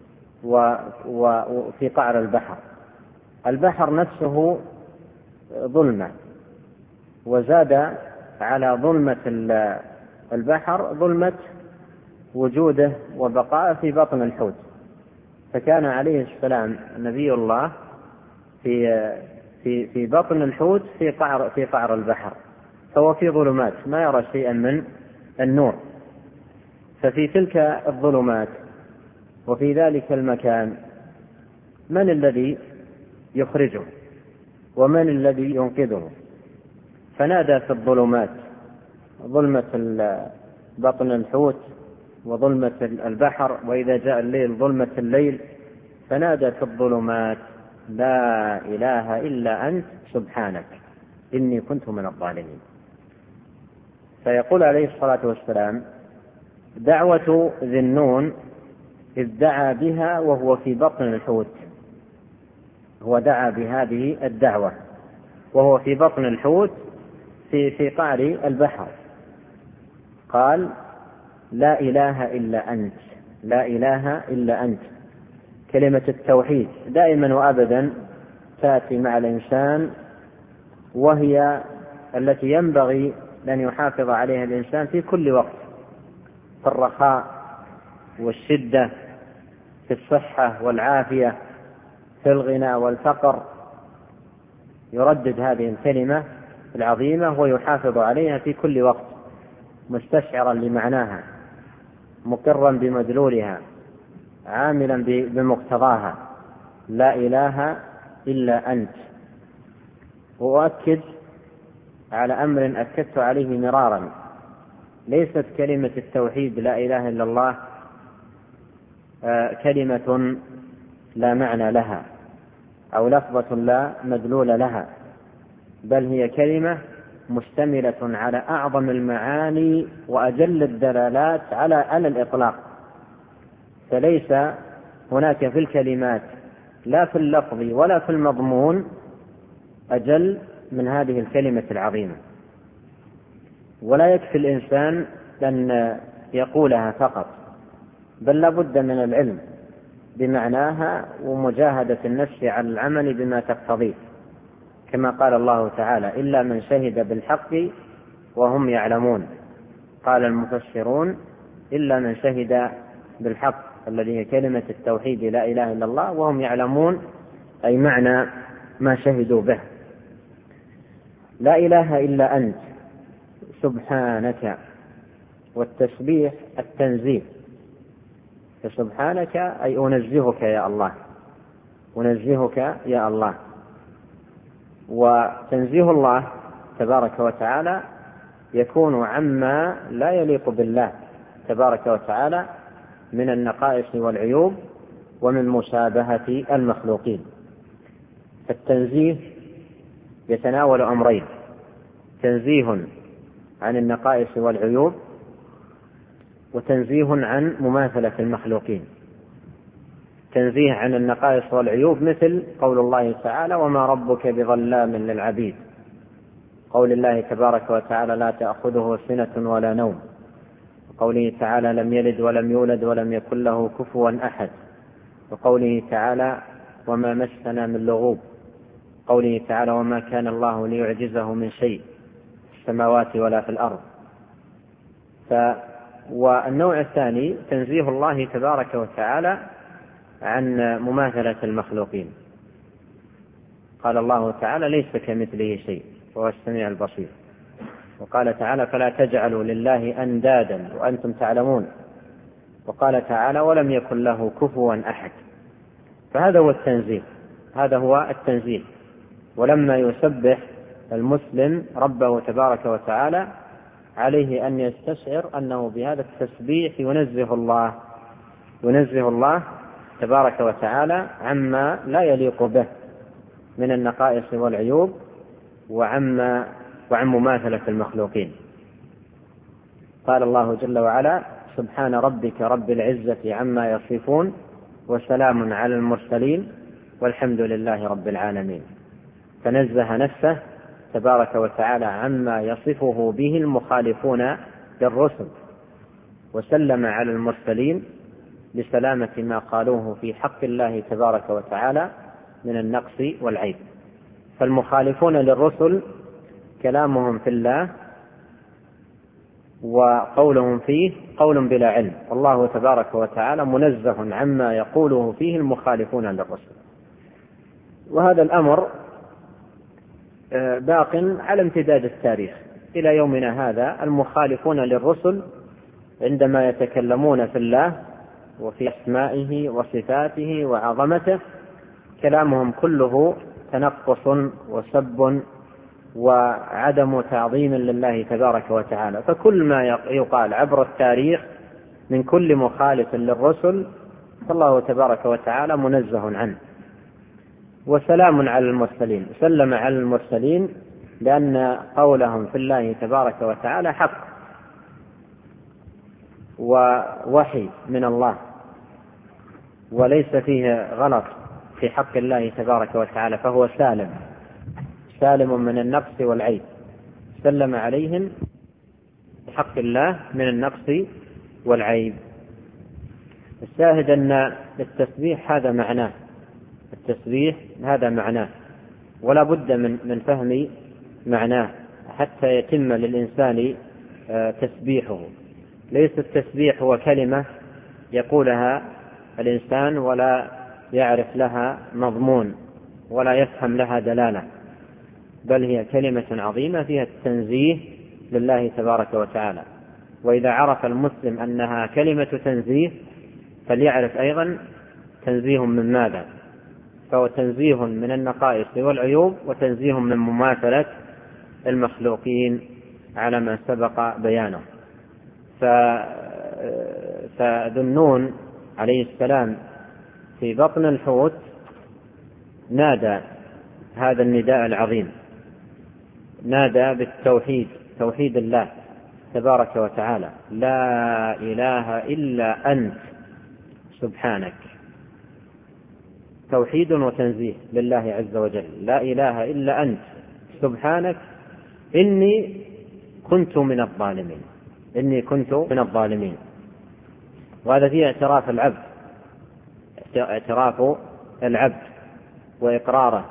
وفي قعر البحر نفسه ظلمة، وزاد على ظلمة البحر ظلمة وجوده وبقاء في بطن الحوت. فكان عليه السلام نبي الله في بطن الحوت في قعر البحر، فهو في ظلمات ما يرى شيئا من النور. ففي تلك الظلمات وفي ذلك المكان من الذي يخرجه ومن الذي ينقذه؟ فنادى في الظلمات، ظلمة بطن الحوت وظلمة البحر، وإذا جاء الليل ظلمة الليل، فنادى في الظلمات: لا إله إلا أنت سبحانك إني كنت من الظالمين. فيقول عليه الصلاة والسلام: دعوة ذي النون إذ دعا بها وهو في بطن الحوت، هو دعا بهذه الدعوة وهو في بطن الحوت في قعر البحر، قال: لا إله إلا أنت، لا إله إلا أنت. كلمة التوحيد دائما وأبدا تأتي مع الإنسان، وهي التي ينبغي أن يحافظ عليها الإنسان في كل وقت، في الرخاء والشدة، في الصحة والعافية، في الغنى والفقر، يردد هذه الكلمة العظيمة ويحافظ عليها في كل وقت، مستشعرا لمعناها، مقرا بمدلولها، عاملا بمقتضاها: لا إله إلا أنت. وأؤكد على أمر أكدت عليه مرارا: ليست كلمة التوحيد لا إله إلا الله كلمة لا معنى لها أو لفظة لا مدلول لها، بل هي كلمة مشتملة على أعظم المعاني وأجل الدلالات على الإطلاق. فليس هناك في الكلمات لا في اللفظ ولا في المضمون أجل من هذه الكلمة العظيمة. ولا يكفي الإنسان أن يقولها فقط، بل لا بد من العلم بمعناها ومجاهدة النفس على العمل بما تقتضيه، كما قال الله تعالى: إلا من شهد بالحق وهم يعلمون. قال المفسرون: إلا من شهد بالحق، الذي هي كلمة التوحيد لا إله إلا الله، وهم يعلمون أي معنى ما شهدوا به. لا إله إلا أنت سبحانك، والتسبيح التنزيه، فسبحانك أي أنزهك يا الله، أنزهك يا الله. وتنزيه الله تبارك وتعالى يكون عما لا يليق بالله تبارك وتعالى من النقائص والعيوب ومن مشابهة المخلوقين. فالتنزيه يتناول أمرين: تنزيه عن النقائص والعيوب، وتنزيه عن مماثلة المخلوقين. تنزيه عن النقائص والعيوب مثل قول الله تعالى: وما ربك بظلام للعبيد، قول الله تبارك وتعالى: لا تأخذه سنة ولا نوم، وقوله تعالى: لم يلد ولم يولد ولم يكن له كفوا أحد، وقوله تعالى: وما مسنا من لغوب، قوله تعالى: وما كان الله ليعجزه من شيء في السماوات ولا في الأرض. والنوع الثاني تنزيه الله تبارك وتعالى عن مماثلة المخلوقين. قال الله تعالى: ليس كمثله شيء وهو السميع البصير. وقال تعالى: فلا تجعلوا لله أندادا وأنتم تعلمون. وقال تعالى: ولم يكن له كفوا أحد. فهذا هو التنزيه، هذا هو التنزيه. ولما يسبح المسلم ربه تبارك وتعالى عليه أن يستشعر أنه بهذا التسبيح ينزه الله تبارك وتعالى عما لا يليق به من النقائص والعيوب وعن مماثلة المخلوقين. قال الله جل وعلا: سبحان ربك رب العزة عما يصفون وسلام على المرسلين والحمد لله رب العالمين. فنزه نفسه تبارك وتعالى عما يصفه به المخالفون للرسل، وسلم على المرسلين لسلامة ما قالوه في حق الله تبارك وتعالى من النقص والعيب. فالمخالفون للرسل كلامهم في الله وقولهم فيه قول بلا علم، والله تبارك وتعالى منزه عما يقوله فيه المخالفون للرسل. وهذا الأمر باق على امتداد التاريخ إلى يومنا هذا. المخالفون للرسل عندما يتكلمون في الله وفي أسمائه وصفاته وعظمته كلامهم كله تنقص وسب وعدم تعظيم لله تبارك وتعالى. فكل ما يقال عبر التاريخ من كل مخالف للرسل فالله تبارك وتعالى منزه عنه. وسلام على المرسلين، سلم على المرسلين لأن قولهم في الله تبارك وتعالى حق ووحي من الله، وليس فيه غلط في حق الله تبارك وتعالى، فهو سالم من النقص والعيب. سلم عليهم بحق الله من النقص والعيب. الشاهد أن التسبيح هذا معناه، التسبيح هذا معناه، ولا بد من فهم معناه حتى يتم للإنسان تسبيحه. ليس التسبيح هو كلمة يقولها الإنسان ولا يعرف لها مضمون ولا يفهم لها دلالة، بل هي كلمة عظيمة فيها التنزيه لله تبارك وتعالى. وإذا عرف المسلم أنها كلمة تنزيه فليعرف أيضا تنزيه من ماذا، فهو تنزيه من النقائص والعيوب وتنزيه من مماثلة المخلوقين على ما سبق بيانه. فذو النون عليه السلام في بطن الحوت نادى هذا النداء العظيم، نادى بالتوحيد، توحيد الله تبارك وتعالى: لا إله إلا أنت سبحانك. توحيد وتنزيه لله عز وجل: لا إله إلا أنت سبحانك إني كنت من الظالمين، إني كنت من الظالمين. وهذا فيه اعتراف العبد وإقراره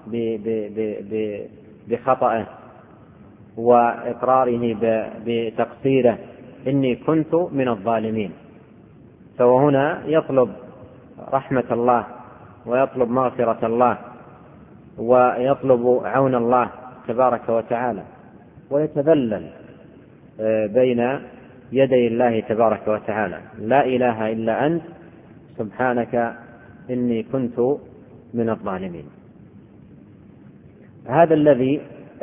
بخطأه وإقراره بتقصيره: إني كنت من الظالمين. فهو هنا يطلب رحمة الله ويطلب مغفرة الله ويطلب عون الله تبارك وتعالى، ويتذلل بين يدي الله تبارك وتعالى: لا إله إلا أنت سبحانك إني كنت من الظالمين. هذا الذي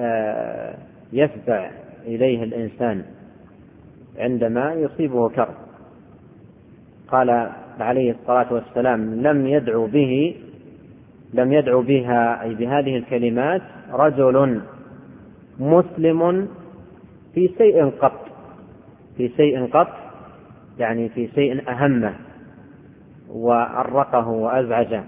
يفزع إليه الإنسان عندما يصيبه كرب. قال عليه الصلاة والسلام: لم يدعو بها أي بهذه الكلمات رجل مسلم في شيء قط، يعني في شيء أهمه وأرقه وأزعجه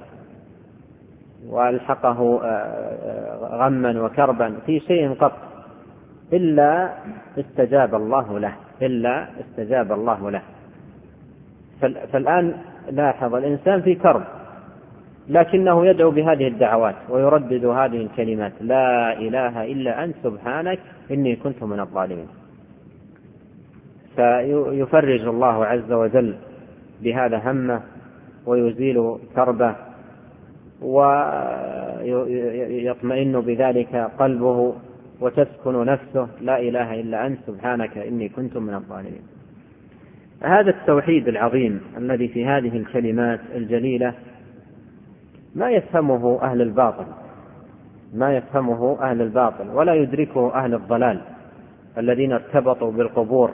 وألحقه غما وكربا، في شيء قط إلا استجاب الله له. فالآن لاحظ الإنسان في كرب لكنه يدعو بهذه الدعوات ويردد هذه الكلمات: لا إله إلا أنت سبحانك إني كنت من الظالمين. فيفرج الله عز وجل بهذا همه ويزيل كربه ويطمئن بذلك قلبه وتسكن نفسه: لا إله إلا أنت سبحانك إني كنت من الظالمين. هذا التوحيد العظيم الذي في هذه الكلمات الجليلة ما يفهمه أهل الباطل ولا يدركه أهل الضلال الذين ارتبطوا بالقبور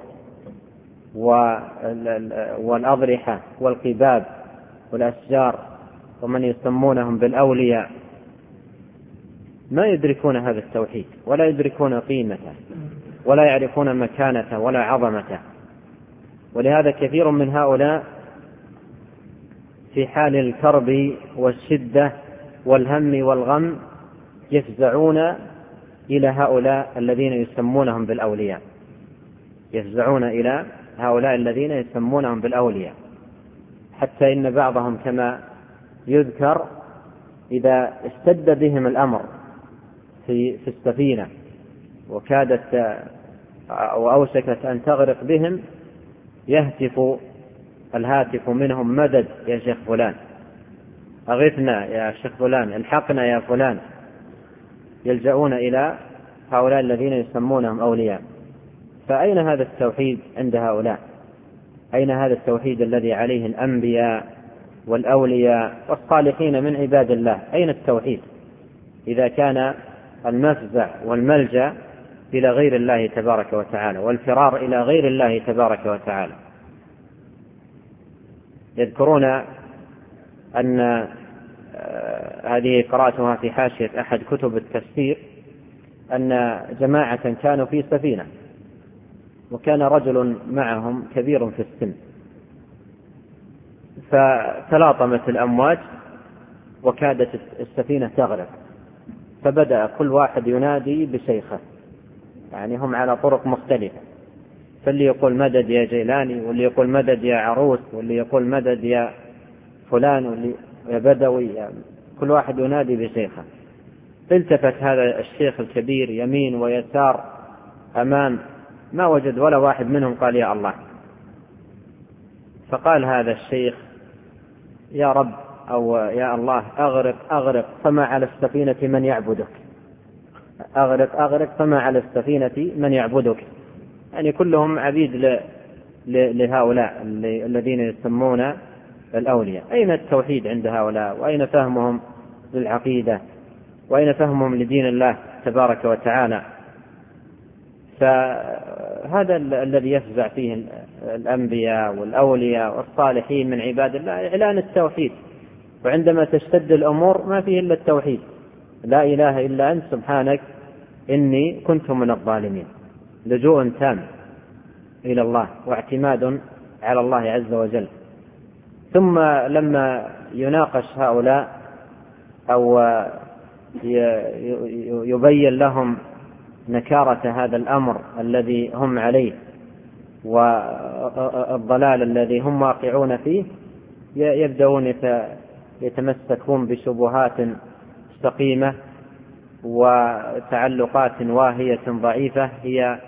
والأضرحة والقباب والأشجار ومن يسمونهم بالأولياء. ما يدركون هذا التوحيد ولا يدركون قيمته ولا يعرفون مكانته ولا عظمته. ولهذا كثير من هؤلاء في حال الكرب والشدة والهم والغم يفزعون إلى هؤلاء الذين يسمونهم بالأولياء، حتى إن بعضهم كما يذكر إذا اشتد بهم الأمر في السفينة وكادت وأوشكت أن تغرق بهم يهتف الهاتف منهم: مدد يا شيخ فلان، أغثنا يا شيخ فلان، الحقنا يا فلان. يلجؤون إلى هؤلاء الذين يسمونهم أولياء. فأين هذا التوحيد عند هؤلاء؟ أين هذا التوحيد الذي عليه الأنبياء والأولياء والصالحين من عباد الله؟ أين التوحيد إذا كان المفزع والملجأ إلى غير الله تبارك وتعالى والفرار إلى غير الله تبارك وتعالى؟ يذكرون أن هذه قرأتها في حاشية أحد كتب التفسير أن جماعة كانوا في سفينة وكان رجل معهم كبير في السن، فتلاطمت الأمواج وكادت السفينة تغرق، فبدأ كل واحد ينادي بشيخه، يعني هم على طرق مختلفة، فاللي يقول مدد يا جيلاني، واللي يقول مدد يا عروس، واللي يقول مدد يا فلان، واللي يا بدوي، كل واحد ينادي بشيخه. التفت هذا الشيخ الكبير يمين ويسار أمام، ما وجد ولا واحد منهم قال يا الله. فقال هذا الشيخ يا رب أو يا الله أغرق أغرق فما على السفينة من يعبدك، أغرق أغرق فما على السفينة من يعبدك. يعني كلهم عبيد لهؤلاء الذين يسمون الأولياء. أين التوحيد عند هؤلاء؟ وأين فهمهم للعقيدة؟ وأين فهمهم لدين الله تبارك وتعالى؟ فهذا الذي يفزع فيه الأنبياء والأولياء والصالحين من عباد الله، إعلان التوحيد. وعندما تشتد الأمور ما فيه إلا التوحيد، لا إله إلا أنت سبحانك إني كنت من الظالمين. لجوء تام إلى الله واعتماد على الله عز وجل. ثم لما يناقش هؤلاء أو يبين لهم نكارة هذا الأمر الذي هم عليه والضلال الذي هم واقعون فيه، يبدأون يتمسكون بشبهات سقيمة وتعلقات واهية ضعيفة هي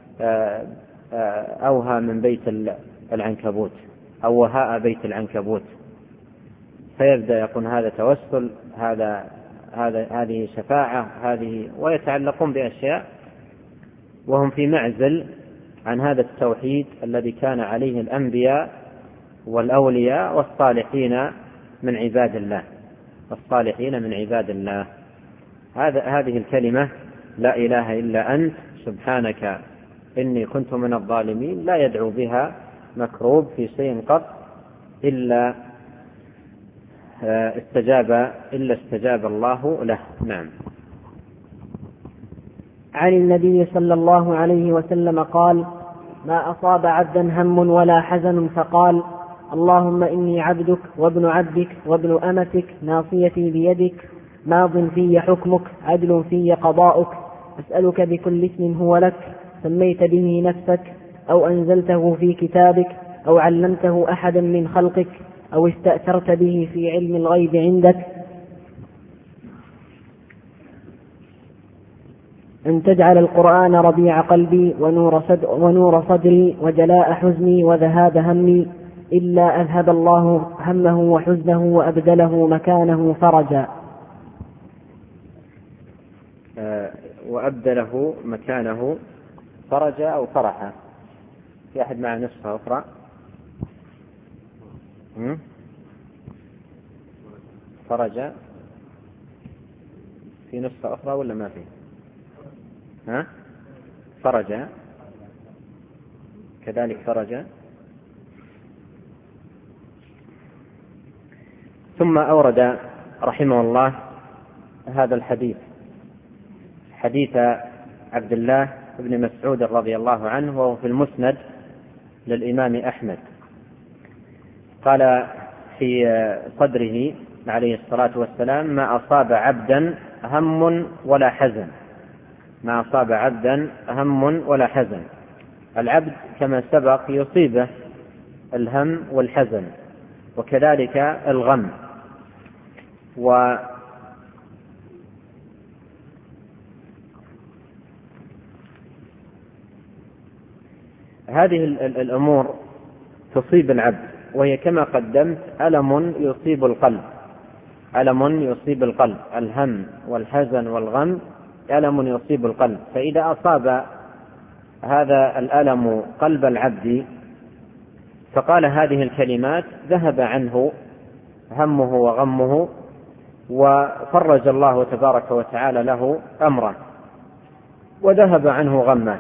أوهى من بيت العنكبوت أو وهاء بيت العنكبوت. فيبدأ يكون هذا توسل، هذه شفاعة، هذه، ويتعلقون بأشياء وهم في معزل عن هذا التوحيد الذي كان عليه الأنبياء والأولياء والصالحين من عباد الله. الصالحين من عباد الله، هذه الكلمة لا إله إلا أنت سبحانك إني كنت من الظالمين، لا يدعو بها مكروب في شيء قط إلا استجاب الله له. نعم. عن النبي صلى الله عليه وسلم قال: ما أصاب عبدا هم ولا حزن فقال: اللهم إني عبدك وابن عبدك وابن أمتك ناصيتي بيدك ماض في حكمك عدل في قضاؤك أسألك بكل اسم هو لك سميت به نفسك أو أنزلته في كتابك أو علمته أحدا من خلقك أو استأثرت به في علم الغيب عندك أن تجعل القرآن ربيع قلبي ونور صدري وجلاء حزني وذهاب همي إلا أذهب الله همه وحزنه وأبدله مكانه فرجا. وأبدله مكانه فرجا أو فرحا. في أحد مع نسخة أخرى؟ فرجا في نسخة أخرى ولا ما فيه؟ فرجا كذلك فرجا. ثم أورد رحمه الله هذا الحديث، حديث عبد الله بن مسعود رضي الله عنه، وهو في المسند للإمام أحمد. قال في صدره عليه الصلاة والسلام: ما أصاب عبدا هم ولا حزن. ما أصاب عبدا هم ولا حزن. العبد كما سبق يصيبه الهم والحزن وكذلك الغم. هذه الأمور تصيب العبد، وهي كما قدمت ألم يصيب القلب، ألم يصيب القلب. الهم والحزن والغم ألم يصيب القلب. فإذا أصاب هذا الألم قلب العبد فقال هذه الكلمات ذهب عنه همه وغمه وفرج الله تبارك وتعالى له أمره وذهب عنه غمه.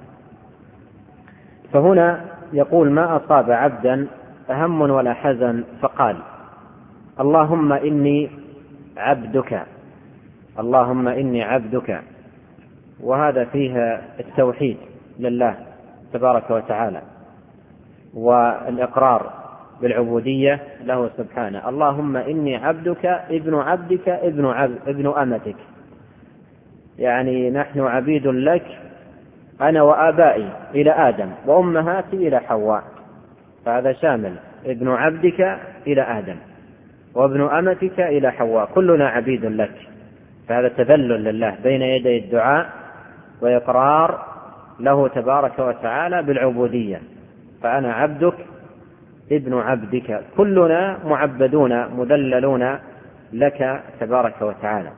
فهنا يقول: ما أصاب عبدا هم ولا حزن فقال: اللهم إني عبدك، اللهم إني عبدك. وهذا فيه التوحيد لله تبارك وتعالى والإقرار بالعبودية له سبحانه. اللهم إني عبدك ابن عبدك ابن أمتك، يعني نحن عبيد لك أنا وآبائي إلى آدم وأمهاتي إلى حواء، فهذا شامل ابن عبدك إلى آدم وابن أمتك إلى حواء، كلنا عبيد لك. فهذا تذلل لله بين يدي الدعاء وإقرار له تبارك وتعالى بالعبودية. فأنا عبدك ابن عبدك، كلنا معبدون مذللون لك تبارك وتعالى.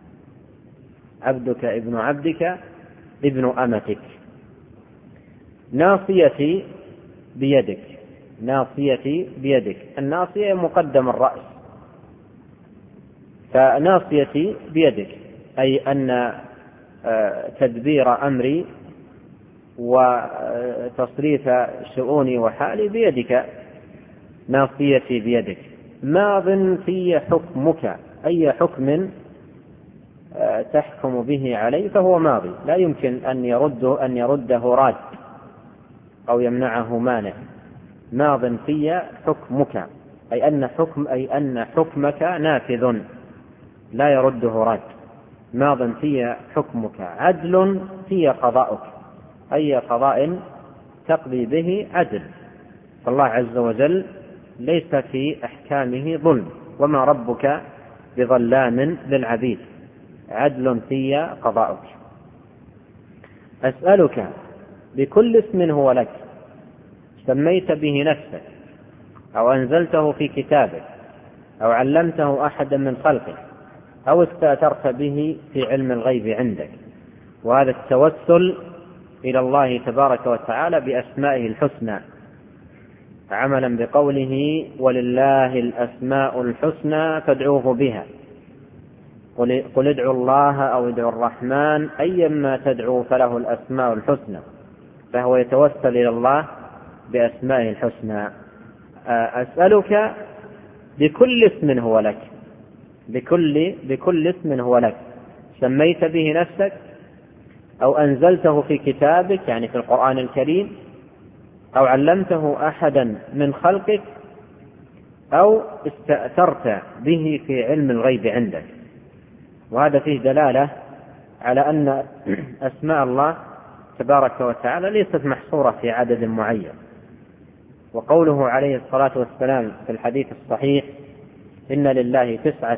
عبدك ابن عبدك ابن أمتك. ناصيتي بيدك، ناصيتي بيدك. الناصية مقدم الرأس، فناصيتي بيدك أي أن تدبير أمري وتصريف شؤوني وحالي بيدك. ناصيتي بيدك. ماض في حكمك، أي حكم تحكم به علي فهو ماضي، لا يمكن أن يرده راد أو يمنعه مانع. ماض في حكمك أي أن حكمك نافذ لا يرده راد. ماض في حكمك. عدل في قضاؤك، أي قضاء تقضي به عدل. فالله عز وجل ليس في أحكامه ظلم، وما ربك بظلام للعبيد. عدل في قضاؤك. أسألك بكل اسم هو لك سميت به نفسك أو أنزلته في كتابك أو علمته أحدا من خلقك أو استأثرت به في علم الغيب عندك. وهذا التوسل إلى الله تبارك وتعالى بأسمائه الحسنى، عملا بقوله ولله الأسماء الحسنى فادعوه بها. قل ادعوا الله أو ادعوا الرحمن أيما تدعوا فله الأسماء الحسنى. فهو يتوسل إلى الله بأسمائه الحسنى. أسألك بكل اسم هو لك، بكل اسم هو لك سميت به نفسك أو أنزلته في كتابك يعني في القرآن الكريم أو علمته أحدا من خلقك أو استأثرت به في علم الغيب عندك. وهذا فيه دلالة على أن أسماء الله تبارك وتعالى ليست محصورة في عدد معين. وقوله عليه الصلاة والسلام في الحديث الصحيح إن لله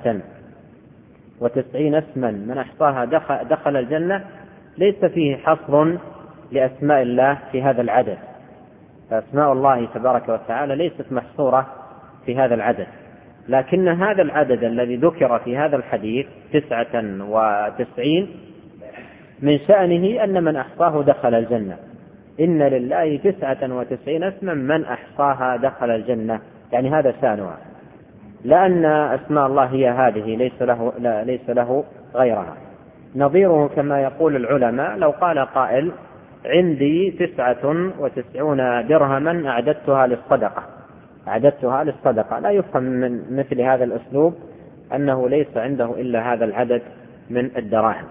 99 اسما من أحصاها دخل الجنة، ليس فيه حصر لأسماء الله في هذا العدد. فأسماء الله تبارك وتعالى ليست محصورة في هذا العدد، لكن هذا العدد الذي ذكر في هذا الحديث 99 من شأنه أن من أحصاه دخل الجنة. إن لله 99 اسما من أحصاها دخل الجنة، يعني هذا شأنها، لأن أسماء الله هي هذه، ليس له غيرها. نظيره كما يقول العلماء لو قال قائل عندي 99 درهما أعددتها للصدقة، لا يفهم من مثل هذا الأسلوب أنه ليس عنده إلا هذا العدد من الدراهم.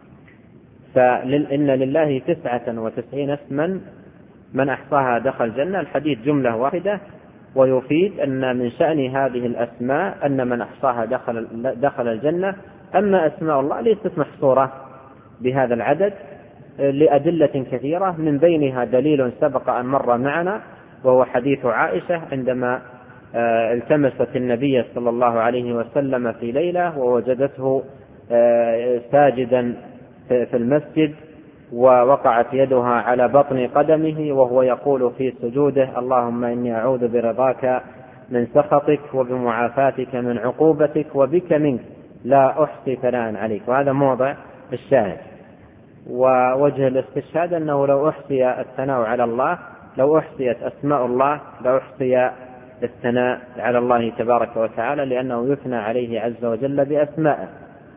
فإن لله 99 اسما من أحصاها دخل الجنة، الحديث جملة واحدة، ويفيد أن من شأن هذه الأسماء أن من أحصاها دخل الجنة. أما أسماء الله ليست محصورة بهذا العدد لأدلة كثيرة، من بينها دليل سبق أن مر معنا وهو حديث عائشة عندما التمست النبي صلى الله عليه وسلم في ليلة ووجدته ساجدا في المسجد ووقعت يدها على بطن قدمه وهو يقول في سجوده اللهم إني أعوذ برضاك من سخطك وبمعافاتك من عقوبتك وبك منك لا أحصي ثناء عليك. وهذا موضع الشاهد. ووجه الاستشهاد أنه لو أحصي الثناء على الله، لو أحصيت أسماء الله لأحصي الثناء على الله تبارك وتعالى، لأنه يثنى عليه عز وجل بأسمائه.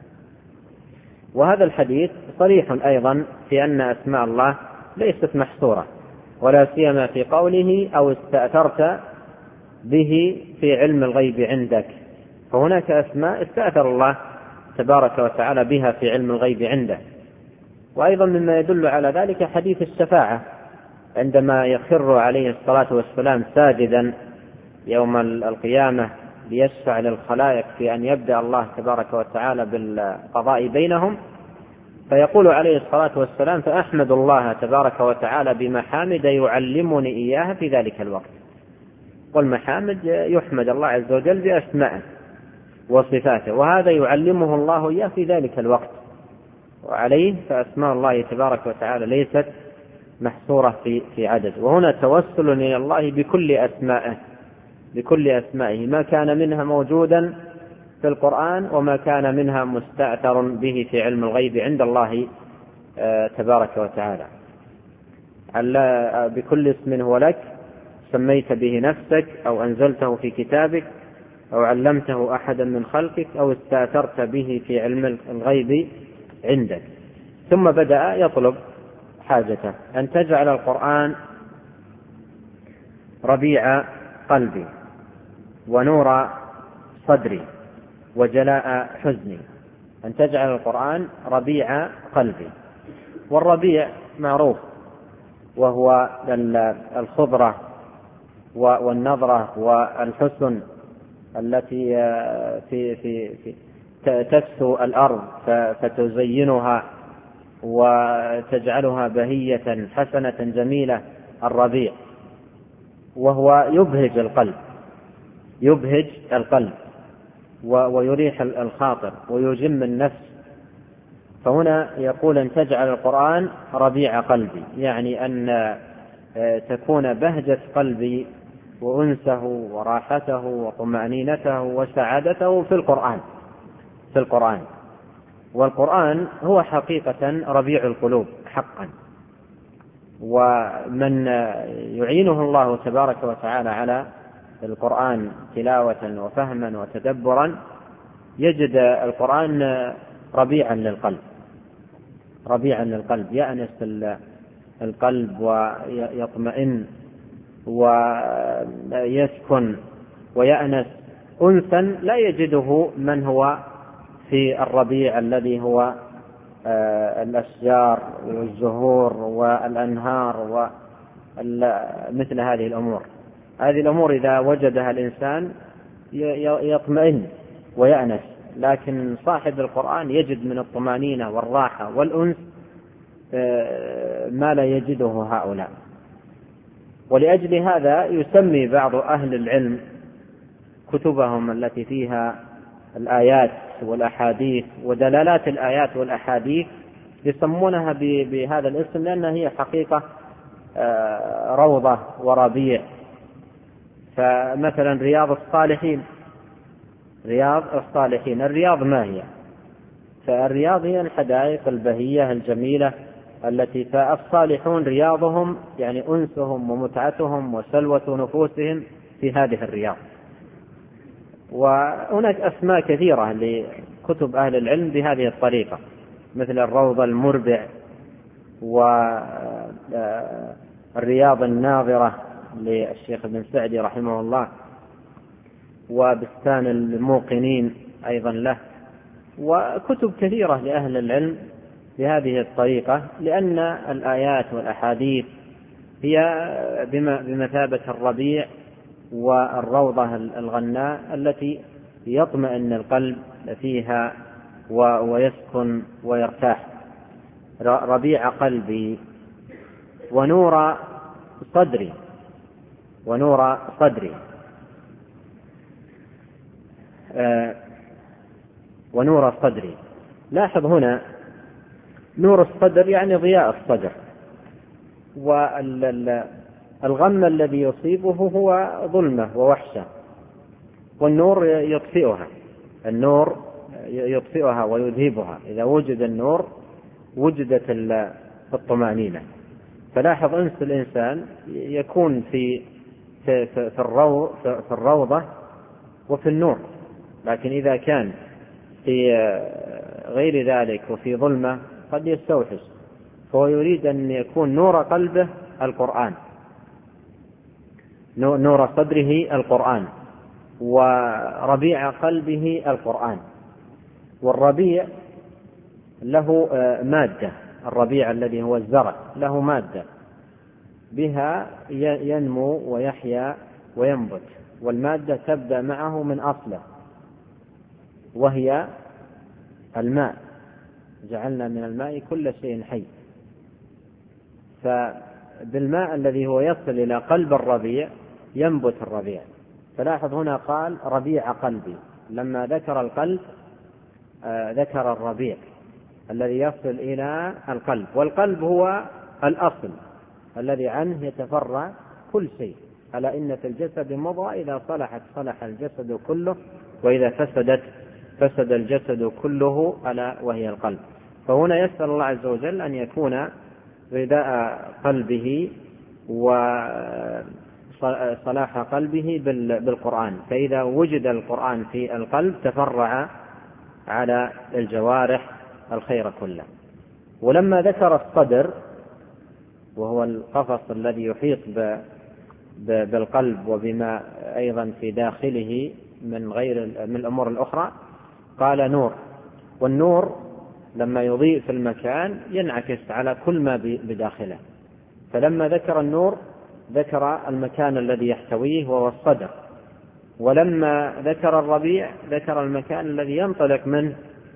وهذا الحديث صريح أيضا في أن أسماء الله ليست محصورة، ولا سيما في قوله أو استأثرت به في علم الغيب عندك. فهناك أسماء استأثر الله تبارك وتعالى بها في علم الغيب عنده. وأيضا مما يدل على ذلك حديث الشفاعة عندما يخر عليه الصلاة والسلام ساجدا يوم القيامة ليشفع للخلائق في أن يبدأ الله تبارك وتعالى بالقضاء بينهم، فيقول عليه الصلاة والسلام فأحمد الله تبارك وتعالى بمحامد يعلمني إياها في ذلك الوقت. والمحامد يحمد الله عز وجل بأسمائه، وصفاته، وهذا يعلمه الله إياه في ذلك الوقت، وعليه فأسماء الله تبارك وتعالى ليست محصورة في عدد. وهنا توسل إلى الله بكل أسمائه، ما كان منها موجودا في القرآن وما كان منها مستأثر به في علم الغيب عند الله تبارك وتعالى. بكل اسم هو لك سميت به نفسك أو أنزلته في كتابك أو علمته أحدا من خلقك أو استأثرت به في علم الغيب عندك. ثم بدأ يطلب حاجته: أن تجعل القرآن ربيع قلبي ونور صدري وجلاء حزني. أن تجعل القرآن ربيع قلبي. والربيع معروف، وهو الخضرة والنظرة والحسن التي في تكسو الأرض فتزينها وتجعلها بهية حسنة جميلة، الربيع، وهو يبهج القلب ويريح الخاطر ويجم النفس. فهنا يقول أن تجعل القرآن ربيع قلبي، يعني أن تكون بهجة قلبي وأنسه وراحته وطمأنينته وسعادته في القرآن. والقرآن هو حقيقة ربيع القلوب حقا، ومن يعينه الله تبارك وتعالى على القرآن تلاوة وفهما وتدبرا يجد القرآن ربيعا للقلب، يأنس القلب ويطمئن ويسكن ويأنس أنسا لا يجده من هو في الربيع الذي هو الأشجار والزهور والأنهار ومثل هذه الأمور. هذه الأمور إذا وجدها الإنسان يطمئن ويأنس، لكن صاحب القرآن يجد من الطمأنينة والراحة والأنس ما لا يجده هؤلاء. ولأجل هذا يسمي بعض أهل العلم كتبهم التي فيها الآيات والأحاديث ودلالات الآيات والأحاديث يسمونها بهذا الاسم، لأنها هي حقيقة روضة وربيع. فمثلا رياض الصالحين، الرياض ما هي؟ فالرياض هي الحدائق البهية الجميلة التي فالصالحون رياضهم يعني أنسهم ومتعتهم وسلوة نفوسهم في هذه الرياض. وهناك أسماء كثيرة لكتب أهل العلم بهذه الطريقة، مثل الروض المربع والرياض الناظرة للشيخ ابن سعدي رحمه الله، وبستان الموقنين أيضا له، وكتب كثيرة لأهل العلم بهذه الطريقة، لأن الآيات والأحاديث هي بمثابة الربيع والروضة الغناء التي يطمئن القلب فيها ويسكن ويرتاح. ربيع قلبي ونور صدري ونور صدري. لاحظ هنا نور الصدر يعني ضياء الصدر، والغم الذي يصيبه هو ظلمة ووحشة، والنور يطفئها ويذهبها. إذا وجد النور وجدت الطمأنينة. فلاحظ أنس الإنسان يكون في الروضة وفي النور، لكن إذا كان في غير ذلك وفي ظلمة قد يستوحش. فهو يريد أن يكون نور قلبه القرآن، نور صدره القرآن، وربيع قلبه القرآن. والربيع له مادة، الربيع الذي هو الزرع له مادة بها ينمو ويحيا وينبت، والمادة تبدأ معه من أصله وهي الماء، جعلنا من الماء كل شيء حي. فبالماء الذي هو يصل إلى قلب الربيع ينبت الربيع. فلاحظ هنا قال ربيع قلبي، لما ذكر القلب ذكر الربيع الذي يصل إلى القلب، والقلب هو الأصل الذي عنه يتفرع كل شيء. ألا إن في الجسد مضغة إذا صلحت صلح الجسد كله وإذا فسدت فسد الجسد كله، ألا وهي القلب. فهنا يسأل الله عز وجل أن يكون غذاء قلبه وصلاح قلبه بالقرآن، فإذا وجد القرآن في القلب تفرع على الجوارح الخير كله. ولما ذكر الصدر وهو القفص الذي يحيط بالقلب وبما أيضا في داخله من الأمور الأخرى قال نور، والنور لما يضيء في المكان ينعكس على كل ما بداخله، فلما ذكر النور ذكر المكان الذي يحتويه وهو الصدر، ولما ذكر الربيع ذكر المكان الذي ينطلق منه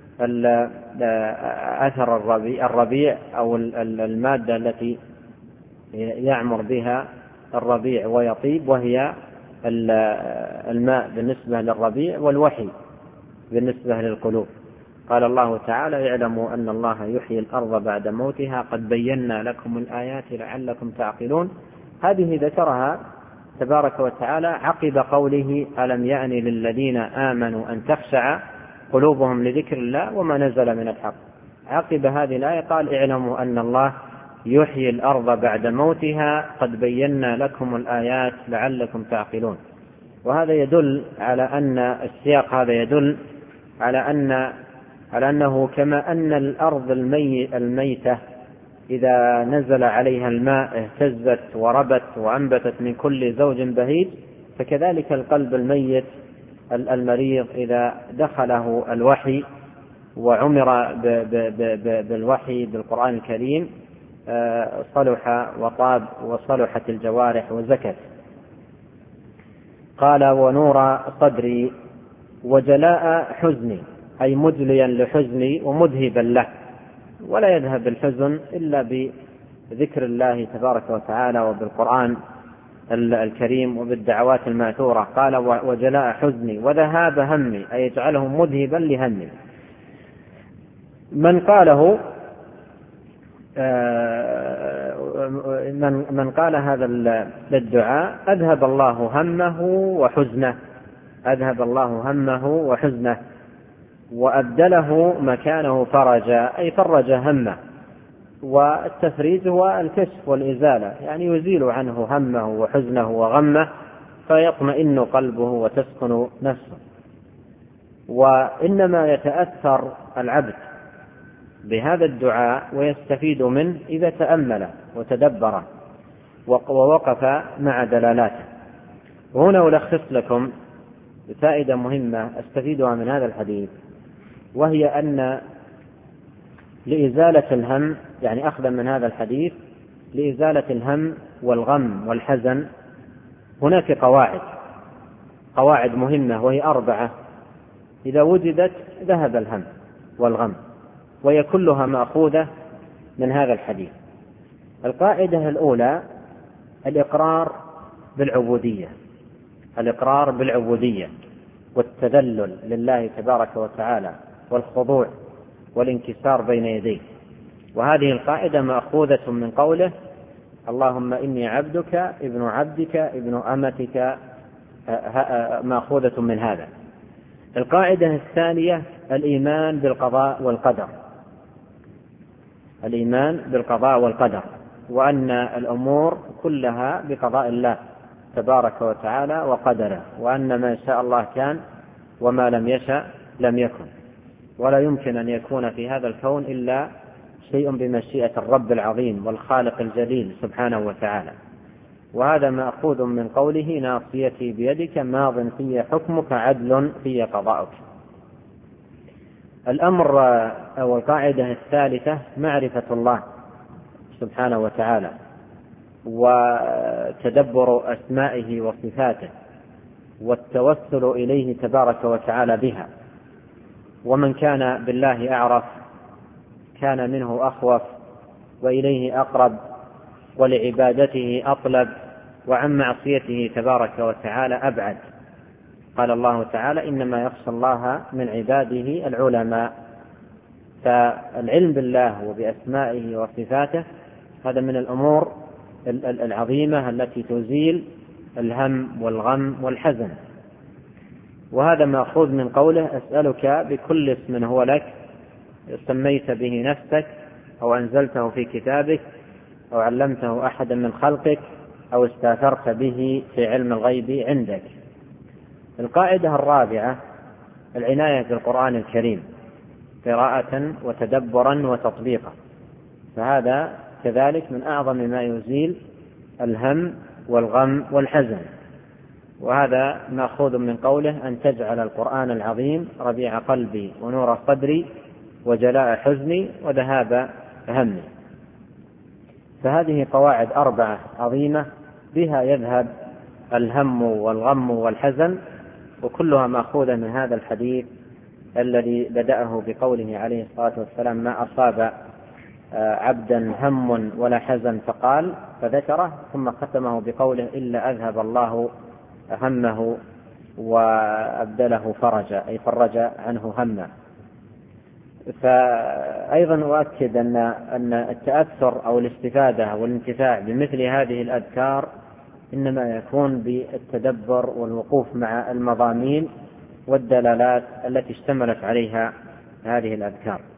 أثر الربيع أو المادة التي يعمر بها الربيع ويطيب، وهي الماء بالنسبة للربيع والوحي بالنسبة للقلوب. قال الله تعالى: اعلموا أن الله يحيي الأرض بعد موتها قد بينا لكم الآيات لعلكم تعقلون. هذه ذكرها تبارك وتعالى عقب قوله: ألم يأن للذين آمنوا أن تخشع قلوبهم لذكر الله وما نزل من الحق. عقب هذه الآية قال: اعلموا أن الله يحيي الأرض بعد موتها قد بينا لكم الآيات لعلكم تعقلون. وهذا يدل على أن السياق هذا يدل على أنه كما أن الأرض الميتة إذا نزل عليها الماء اهتزت وربت وأنبتت من كل زوج بهيج، فكذلك القلب الميت المريض إذا دخله الوحي وعمر بالوحي بالقرآن الكريم صلح وطاب وصلحت الجوارح وزكت. قال: ونور صدري وجلاء حزني، أي مجليا لحزني ومذهبا له، ولا يذهب الحزن إلا بذكر الله تبارك وتعالى وبالقرآن الكريم وبالدعوات الماثورة. قال: وجلاء حزني وذهاب همي، أي يجعله مذهبا لهمي. من قال هذا الدعاء أذهب الله همه وحزنه، أذهب الله همه وحزنه وأبدله مكانه فرجا، أي فرج همه. والتفريج هو الكشف والإزالة، يعني يزيل عنه همه وحزنه وغمه فيطمئن قلبه وتسكن نفسه. وإنما يتأثر العبد بهذا الدعاء ويستفيد منه إذا تأمل وتدبر ووقف مع دلالاته. وهنا ألخص لكم فائدة مهمة أستفيدها من هذا الحديث، وهي أن لإزالة الهم، يعني أخذا من هذا الحديث، لإزالة الهم والغم والحزن هناك قواعد مهمة، وهي 4 إذا وجدت ذهب الهم والغم، وهي كلها مأخوذة من هذا الحديث. القاعدة الأولى الإقرار بالعبودية والتذلل لله تبارك وتعالى والخضوع والانكسار بين يديه. وهذه القاعدة مأخوذة من قوله: اللهم إني عبدك ابن عبدك ابن أمتك، مأخوذة من هذا. القاعدة الثانية الإيمان بالقضاء والقدر، وأن الأمور كلها بقضاء الله تبارك وتعالى وقدره، وأن ما شاء الله كان وما لم يشأ لم يكن، ولا يمكن أن يكون في هذا الكون إلا شيء بمشيئة الرب العظيم والخالق الجليل سبحانه وتعالى. وهذا مأخوذ من قوله: ناصيتي بيدك ماض في حكمك عدل في قضاؤك. الأمر أو القاعدة الثالثة معرفة الله سبحانه وتعالى وتدبر أسمائه وصفاته والتوسل إليه تبارك وتعالى بها. ومن كان بالله أعرف كان منه أخوف وإليه أقرب ولعبادته أطلب وعن معصيته تبارك وتعالى أبعد. قال الله تعالى إنما يخشى الله من عباده العلماء. فالعلم بالله وبأسمائه وصفاته هذا من الأمور العظيمة التي تزيل الهم والغم والحزن. وهذا مأخوذ من قوله أسألك بكل اسم هو لك سميت به نفسك أو أنزلته في كتابك أو علمته أحدا من خلقك أو استأثرت به في علم الغيب عندك. القاعدة الرابعة العناية بالقرآن الكريم قراءة وتدبرا وتطبيقا، فهذا كذلك من أعظم ما يزيل الهم والغم والحزن. وهذا مأخوذ من قوله أن تجعل القرآن العظيم ربيع قلبي ونور صدري وجلاء حزني وذهاب همي. فهذه قواعد 4 عظيمة بها يذهب الهم والغم والحزن، وكلها مأخوذة من هذا الحديث الذي بدأه بقوله عليه الصلاة والسلام ما أصاب عبدا هم ولا حزن فقال فذكره، ثم ختمه بقوله إلا أذهب الله همه وأبدله فرجا، أي فرج عنه همه. فأيضا أؤكد أن التأثر أو الاستفادة والانتفاع بمثل هذه الأذكار إنما يكون بالتدبر والوقوف مع المضامين والدلالات التي اشتملت عليها هذه الأذكار.